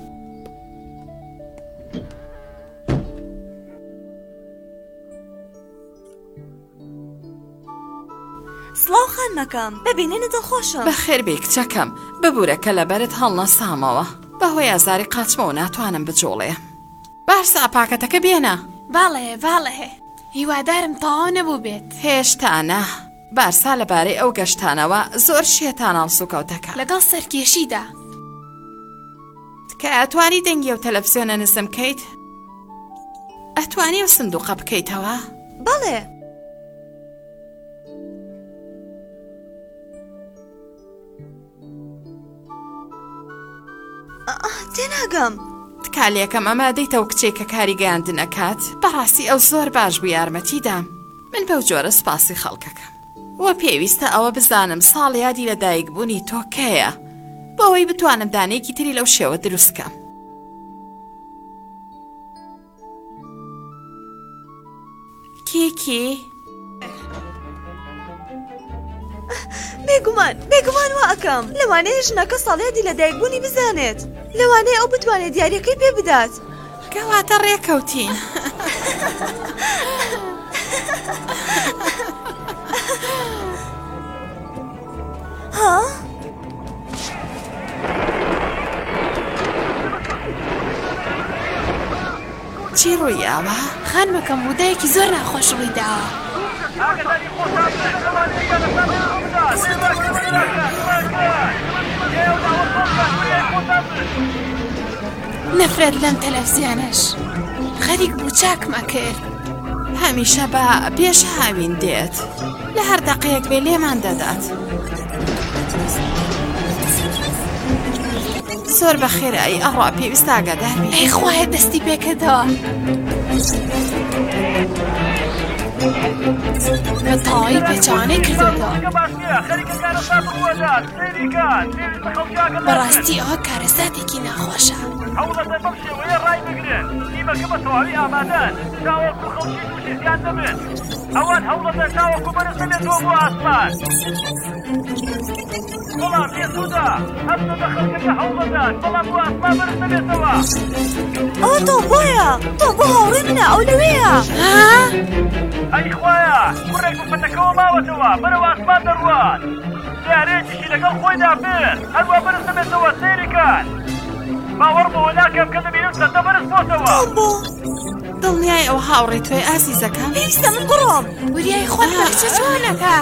سڵاو خانمەکەم ببینێنە دڵخۆشم. بەخێر بێ کچەکەم ببوورە کە لەبەرت هەڵنەسامەوە. بەهۆی ئازاری قاچمەوە ناتوانم بجۆڵێ. بارسا پاکەتەکە بێنە. باڵێ هیوادارم تاوا نەبوو بێت. هێشتانە بارسا لەبارەی ئەو گەشتانەوە زۆر شێتان هەڵسوکەوتەکە لەگەڵ سەرکێشیدا. کە ئەتوانی دەنگی و تەلەڤیزیۆنە نزم کەیت؟ ئەتوانی و سندوقە بکەیتەوە؟ بەڵێ. تێناگەم. تکالێکم ئەمە دەیتەوە کچێک کە کاری گەیاندن ئەکات. بەڕاستی ئەو زۆر باش بوو یارمەتیدام. من بەو جۆرە سپاسی خەڵکەکەم. وە پێویستە ئەوە بزانم ساڵ یادی لە دایکبوونی تۆ کەیە بۆەوەی بتوانم دانەیەکی تری لەو شێوە دروستکەم. کێکی؟ بێگومان وا ئەکەم لەوانەیە ژنەکە ساڵیادی لە دایکبوونی بزانێت، لەوانەیە ئەو بتوانێت دیاریەکەی پێ بدات. کەواتە ڕێکەوتین. ها؟ چی ڕوویاوە؟ خانمەکەم ڕووداوێکی زۆر ناخۆش ڕوویداوە. نەفرەت لەم تەلەڤیزیانەش خەریک بوو چاکمە کرد. هەمیشە بە پێش هاوین دێت، لە هەر دەقەیەک بێ لێمان دەدات. زۆر بەخێرە ئەی ئەڕوا پێویستە ئاگادار بێ. ئەی خوایە دەستی پێکردەوە. بە تەواوی پێچەوانەی کردوێتەوە. بەڕاستی ئەوە کارەساتێکی ناخۆشە. هەوڵەدە بەم شێوەیە ڕای بگرن. تیمەکە بە تەواوی ئامادەن، تاوەکو خەڵکی تووشی زیان دەبن. ئەوان هەوڵەدە تاوەکو بەرز دەبێتەوە بۆ ئاسمان. بەڵام بێسوودە هەستە خەڵکەکە هەوڵەدان، بەڵام بۆ ئاسمان بەرز دەبێتەوە. ئەوە تۆمبۆیە، تۆمبۆ هاوڕێ منە، ئەو لەوەیە. ئەی خوایە کوڕێک بفەتەکەەوە ماوەتەوە بەرەو ئاسمان دەڕوات. دیارێکیشی لەگەڵ خۆیدا بێت، هەروە بەرز دەبێتەوە سەیرکان. باوەڕ بەوە ناکەم کە دەبێت سەردە بەرز بۆتەوە. دڵنیای ئەو هاوڕێی توێ ئازیزەکەم؟ پێویستە من بڕۆم. وریای خۆت بە کچە چۆنەکە؟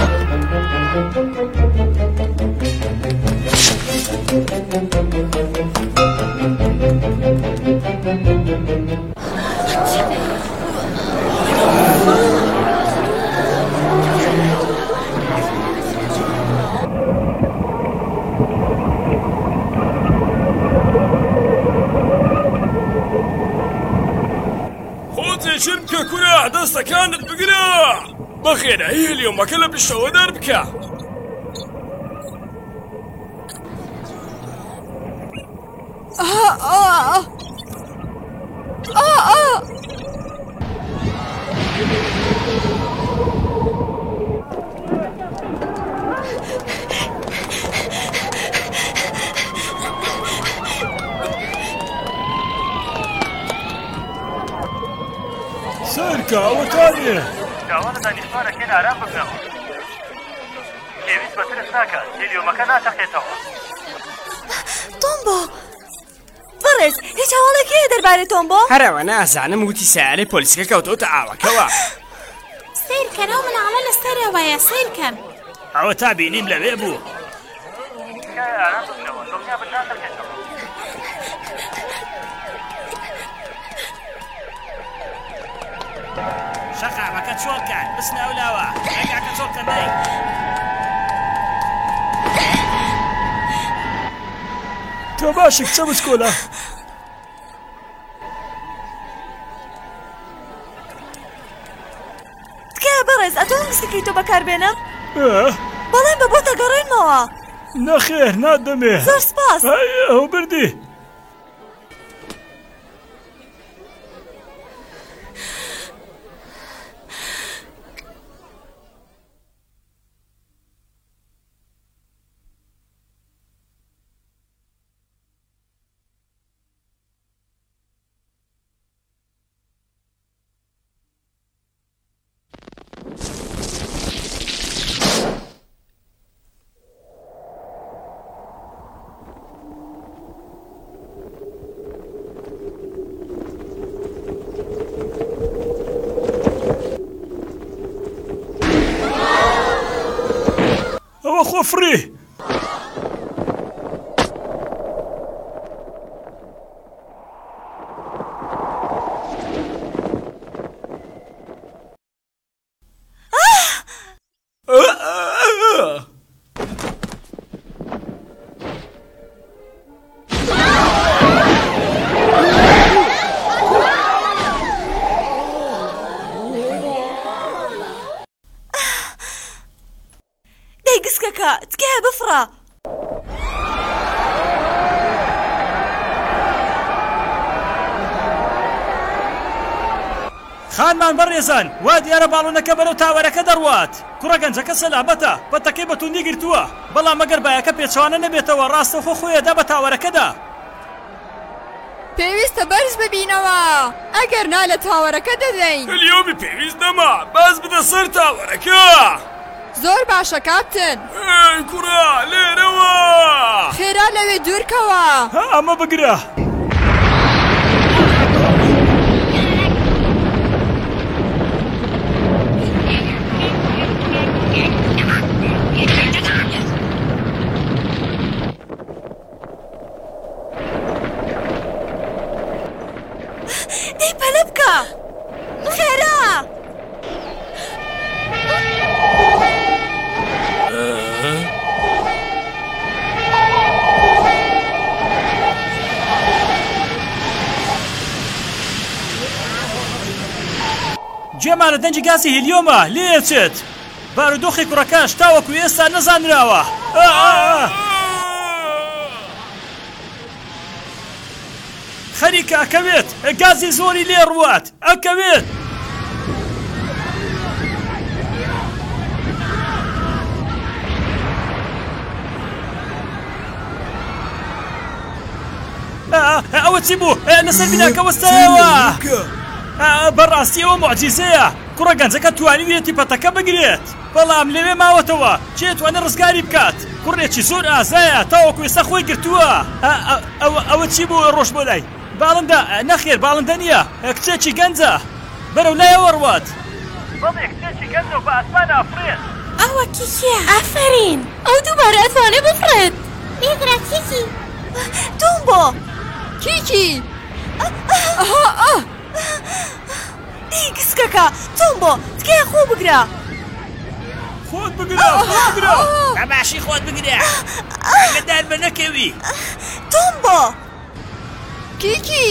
شرکە کورە دەستەکانت بگرە بەخێرە هیلیۆمەکە لە پشتەوە دەربکە. سەرکە ئەوەتانێ داوانە دانیشتوانەکەن ئارام ببنەوە. پێویست بە ترس ناکات، هیلیۆمەکە ناتەقێتەوە. تۆمبۆ بەڕێز هیچ هەواڵێکی هەیە دەربارەی تۆمبۆ؟ هەرەوە نازانم وتی سیارەی پۆلیسەکە کەوتۆتە ئاوەکەوە. سیرکەن ئەو مناڵە لەسەرەوەیە سیرکەن. ئەوە تا بینیم لەوێ بوو. ئارام ببنەوە، دڵنیا بن ناتەقێتەوە. شەقامەکە چۆڵکان بسنە ئەولاوە ڕێگاکە چۆڵکەندەی. تۆ باشی کچە بچکۆلە. تکایە بەڕێز ئەتوانم گسکەی تۆ بەکاربێنم؟ بەڵێن بە بۆ دەگەڕێنمەوە. نەخێر نادەمێ. زۆر سپاس. ئەو بردی. ئەوە خۆفری. تکێ بفڕە خانمان بەڕێزان وا دیارە باڵونەکە بەرەو تاوەرەکە دەڕوات کوڕە گەنجەکە سەلامەتە بەتەکەی بەتوندی گرتووە بەڵام ئەگەر بایەکە پێچوانە نەبێتەوە ڕاستەوخۆ خۆیەدا بە تاوەرەکەدا پێویستە بەرز ببینەوە ئەگەر نا لە تاوەرەکە دەدەین هلیۆمی پێویست نەما باز بدە سەر تاوەرەکە زۆر باشە کاپتن کوڕا لێرەوە خێرا لەوێ دوورکەوە ئەمە بگرە دەی پەلە بکە خێرا جێمانە دەنجی گازی هیلیۆمە لێچێت بارودۆخی کوڕەکەش تاوەکو ئێستا نەزانراوە خەریکە ئەکەوێت گازی زۆری لێ ڕوات ئەکەوێت ئەوە چی بوو لەسەر بیناکە وەستایەوە بەڕاستیەوە معجیزەیە کوڕە گەنجەکە توانیوێتی پەتەکە بگرێت بەڵام لەوێ ماوەتەوە چێتوانە ڕزگاری بکات کوڕێکی زۆر ئازایە تاوەکو ئێستا خۆی گرتووە ئەوە چی بوو ڕۆژ بۆ لای باڵندە نەخێر باڵندە نییە کچێکی گەنجە بەرەو لایەوە ڕوات بەڵێ کچێکی گەنجە و بە ئاسمان ئافرێت ئەوە کیکیە ئافرین ئەو دووبارە ئەتوانێ بفرێت بیگرە کیکی تومبۆ کیکی ئی گسکەکە تومبۆ تکێ خۆ بگرە خۆت بگرە بەباشی خۆت بگرە ئەگەدار بە نەکەوی تومبۆ کیکی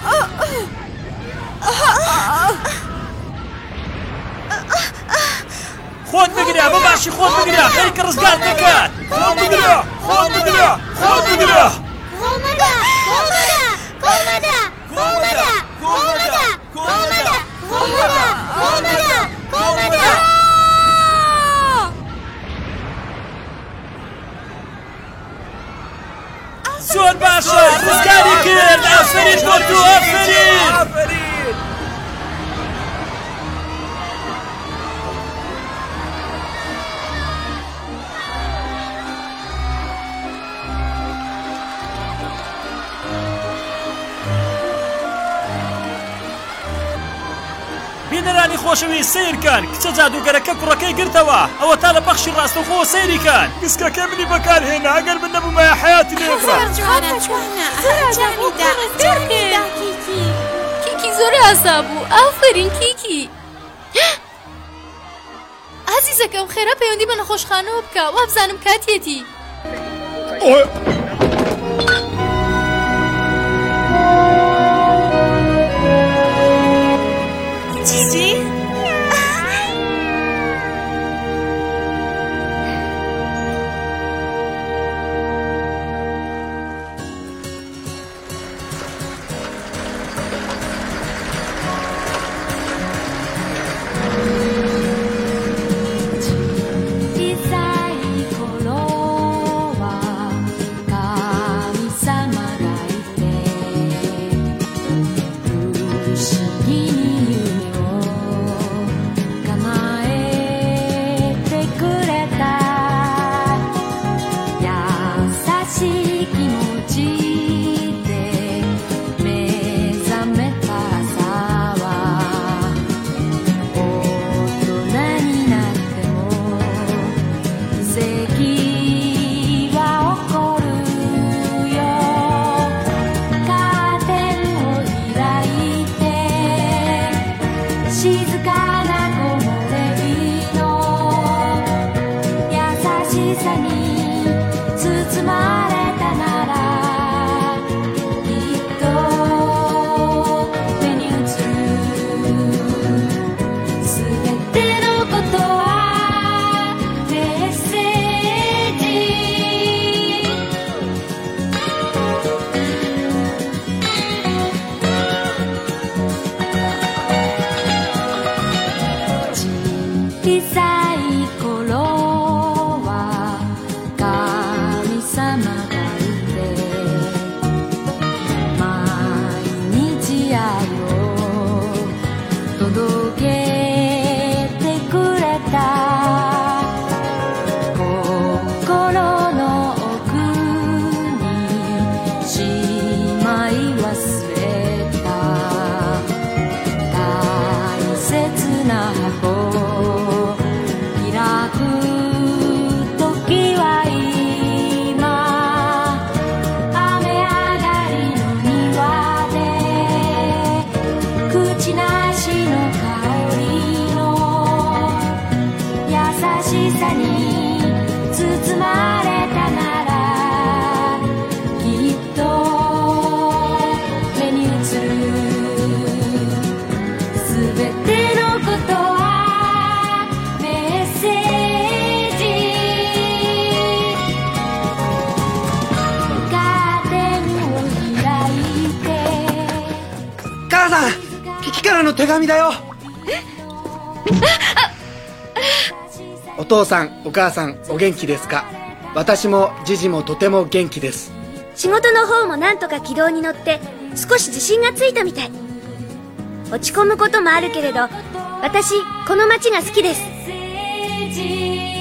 خۆت بگرە بەباشی خۆت بگرە خەریکە ڕزگار دەکات خۆت بگرە خۆت بگرە خۆت بگرە کۆمەدە کۆمەدە کۆمەدە کۆمەدە کۆمەدە کۆمەدە کۆمەدە کۆمەدە کۆمەدە زۆر باشە ڕزگاری کرد ئافرین بۆ تو ئافرین بینەرانی خۆشەوی سیرکەن کچە جادوگەرەکە کوڕەکەی گرتەوە ئەوە تا لە بەخشی ڕاستەوخۆ سەیریکەن گسکەکە منی بەکارهێنا ئەگەر من نەبوومایە حیاتی لێبڕە کیکی زۆر ئاسا بوو ئافرین کیکی عزیزەکەم خێرا پەیوەندی بە نەخۆشخانەوە بکە وابزانم کاتیەتی جیجی 届けてくれた心の奥にしまい忘れた大切な箱開く時は今雨上がりの庭で口なしの香りの優しさに包まれたならきっと目に映るすべてのことはメッセージカーテンを開いて母さん、キキからの手紙だよ。お父さん、お母さん、お元気ですか？私もジジもとても元気です。 仕事の方もなんとか軌道に乗って少し自信がついたみたい。落ち込むこともあるけれど、私この街が好きです。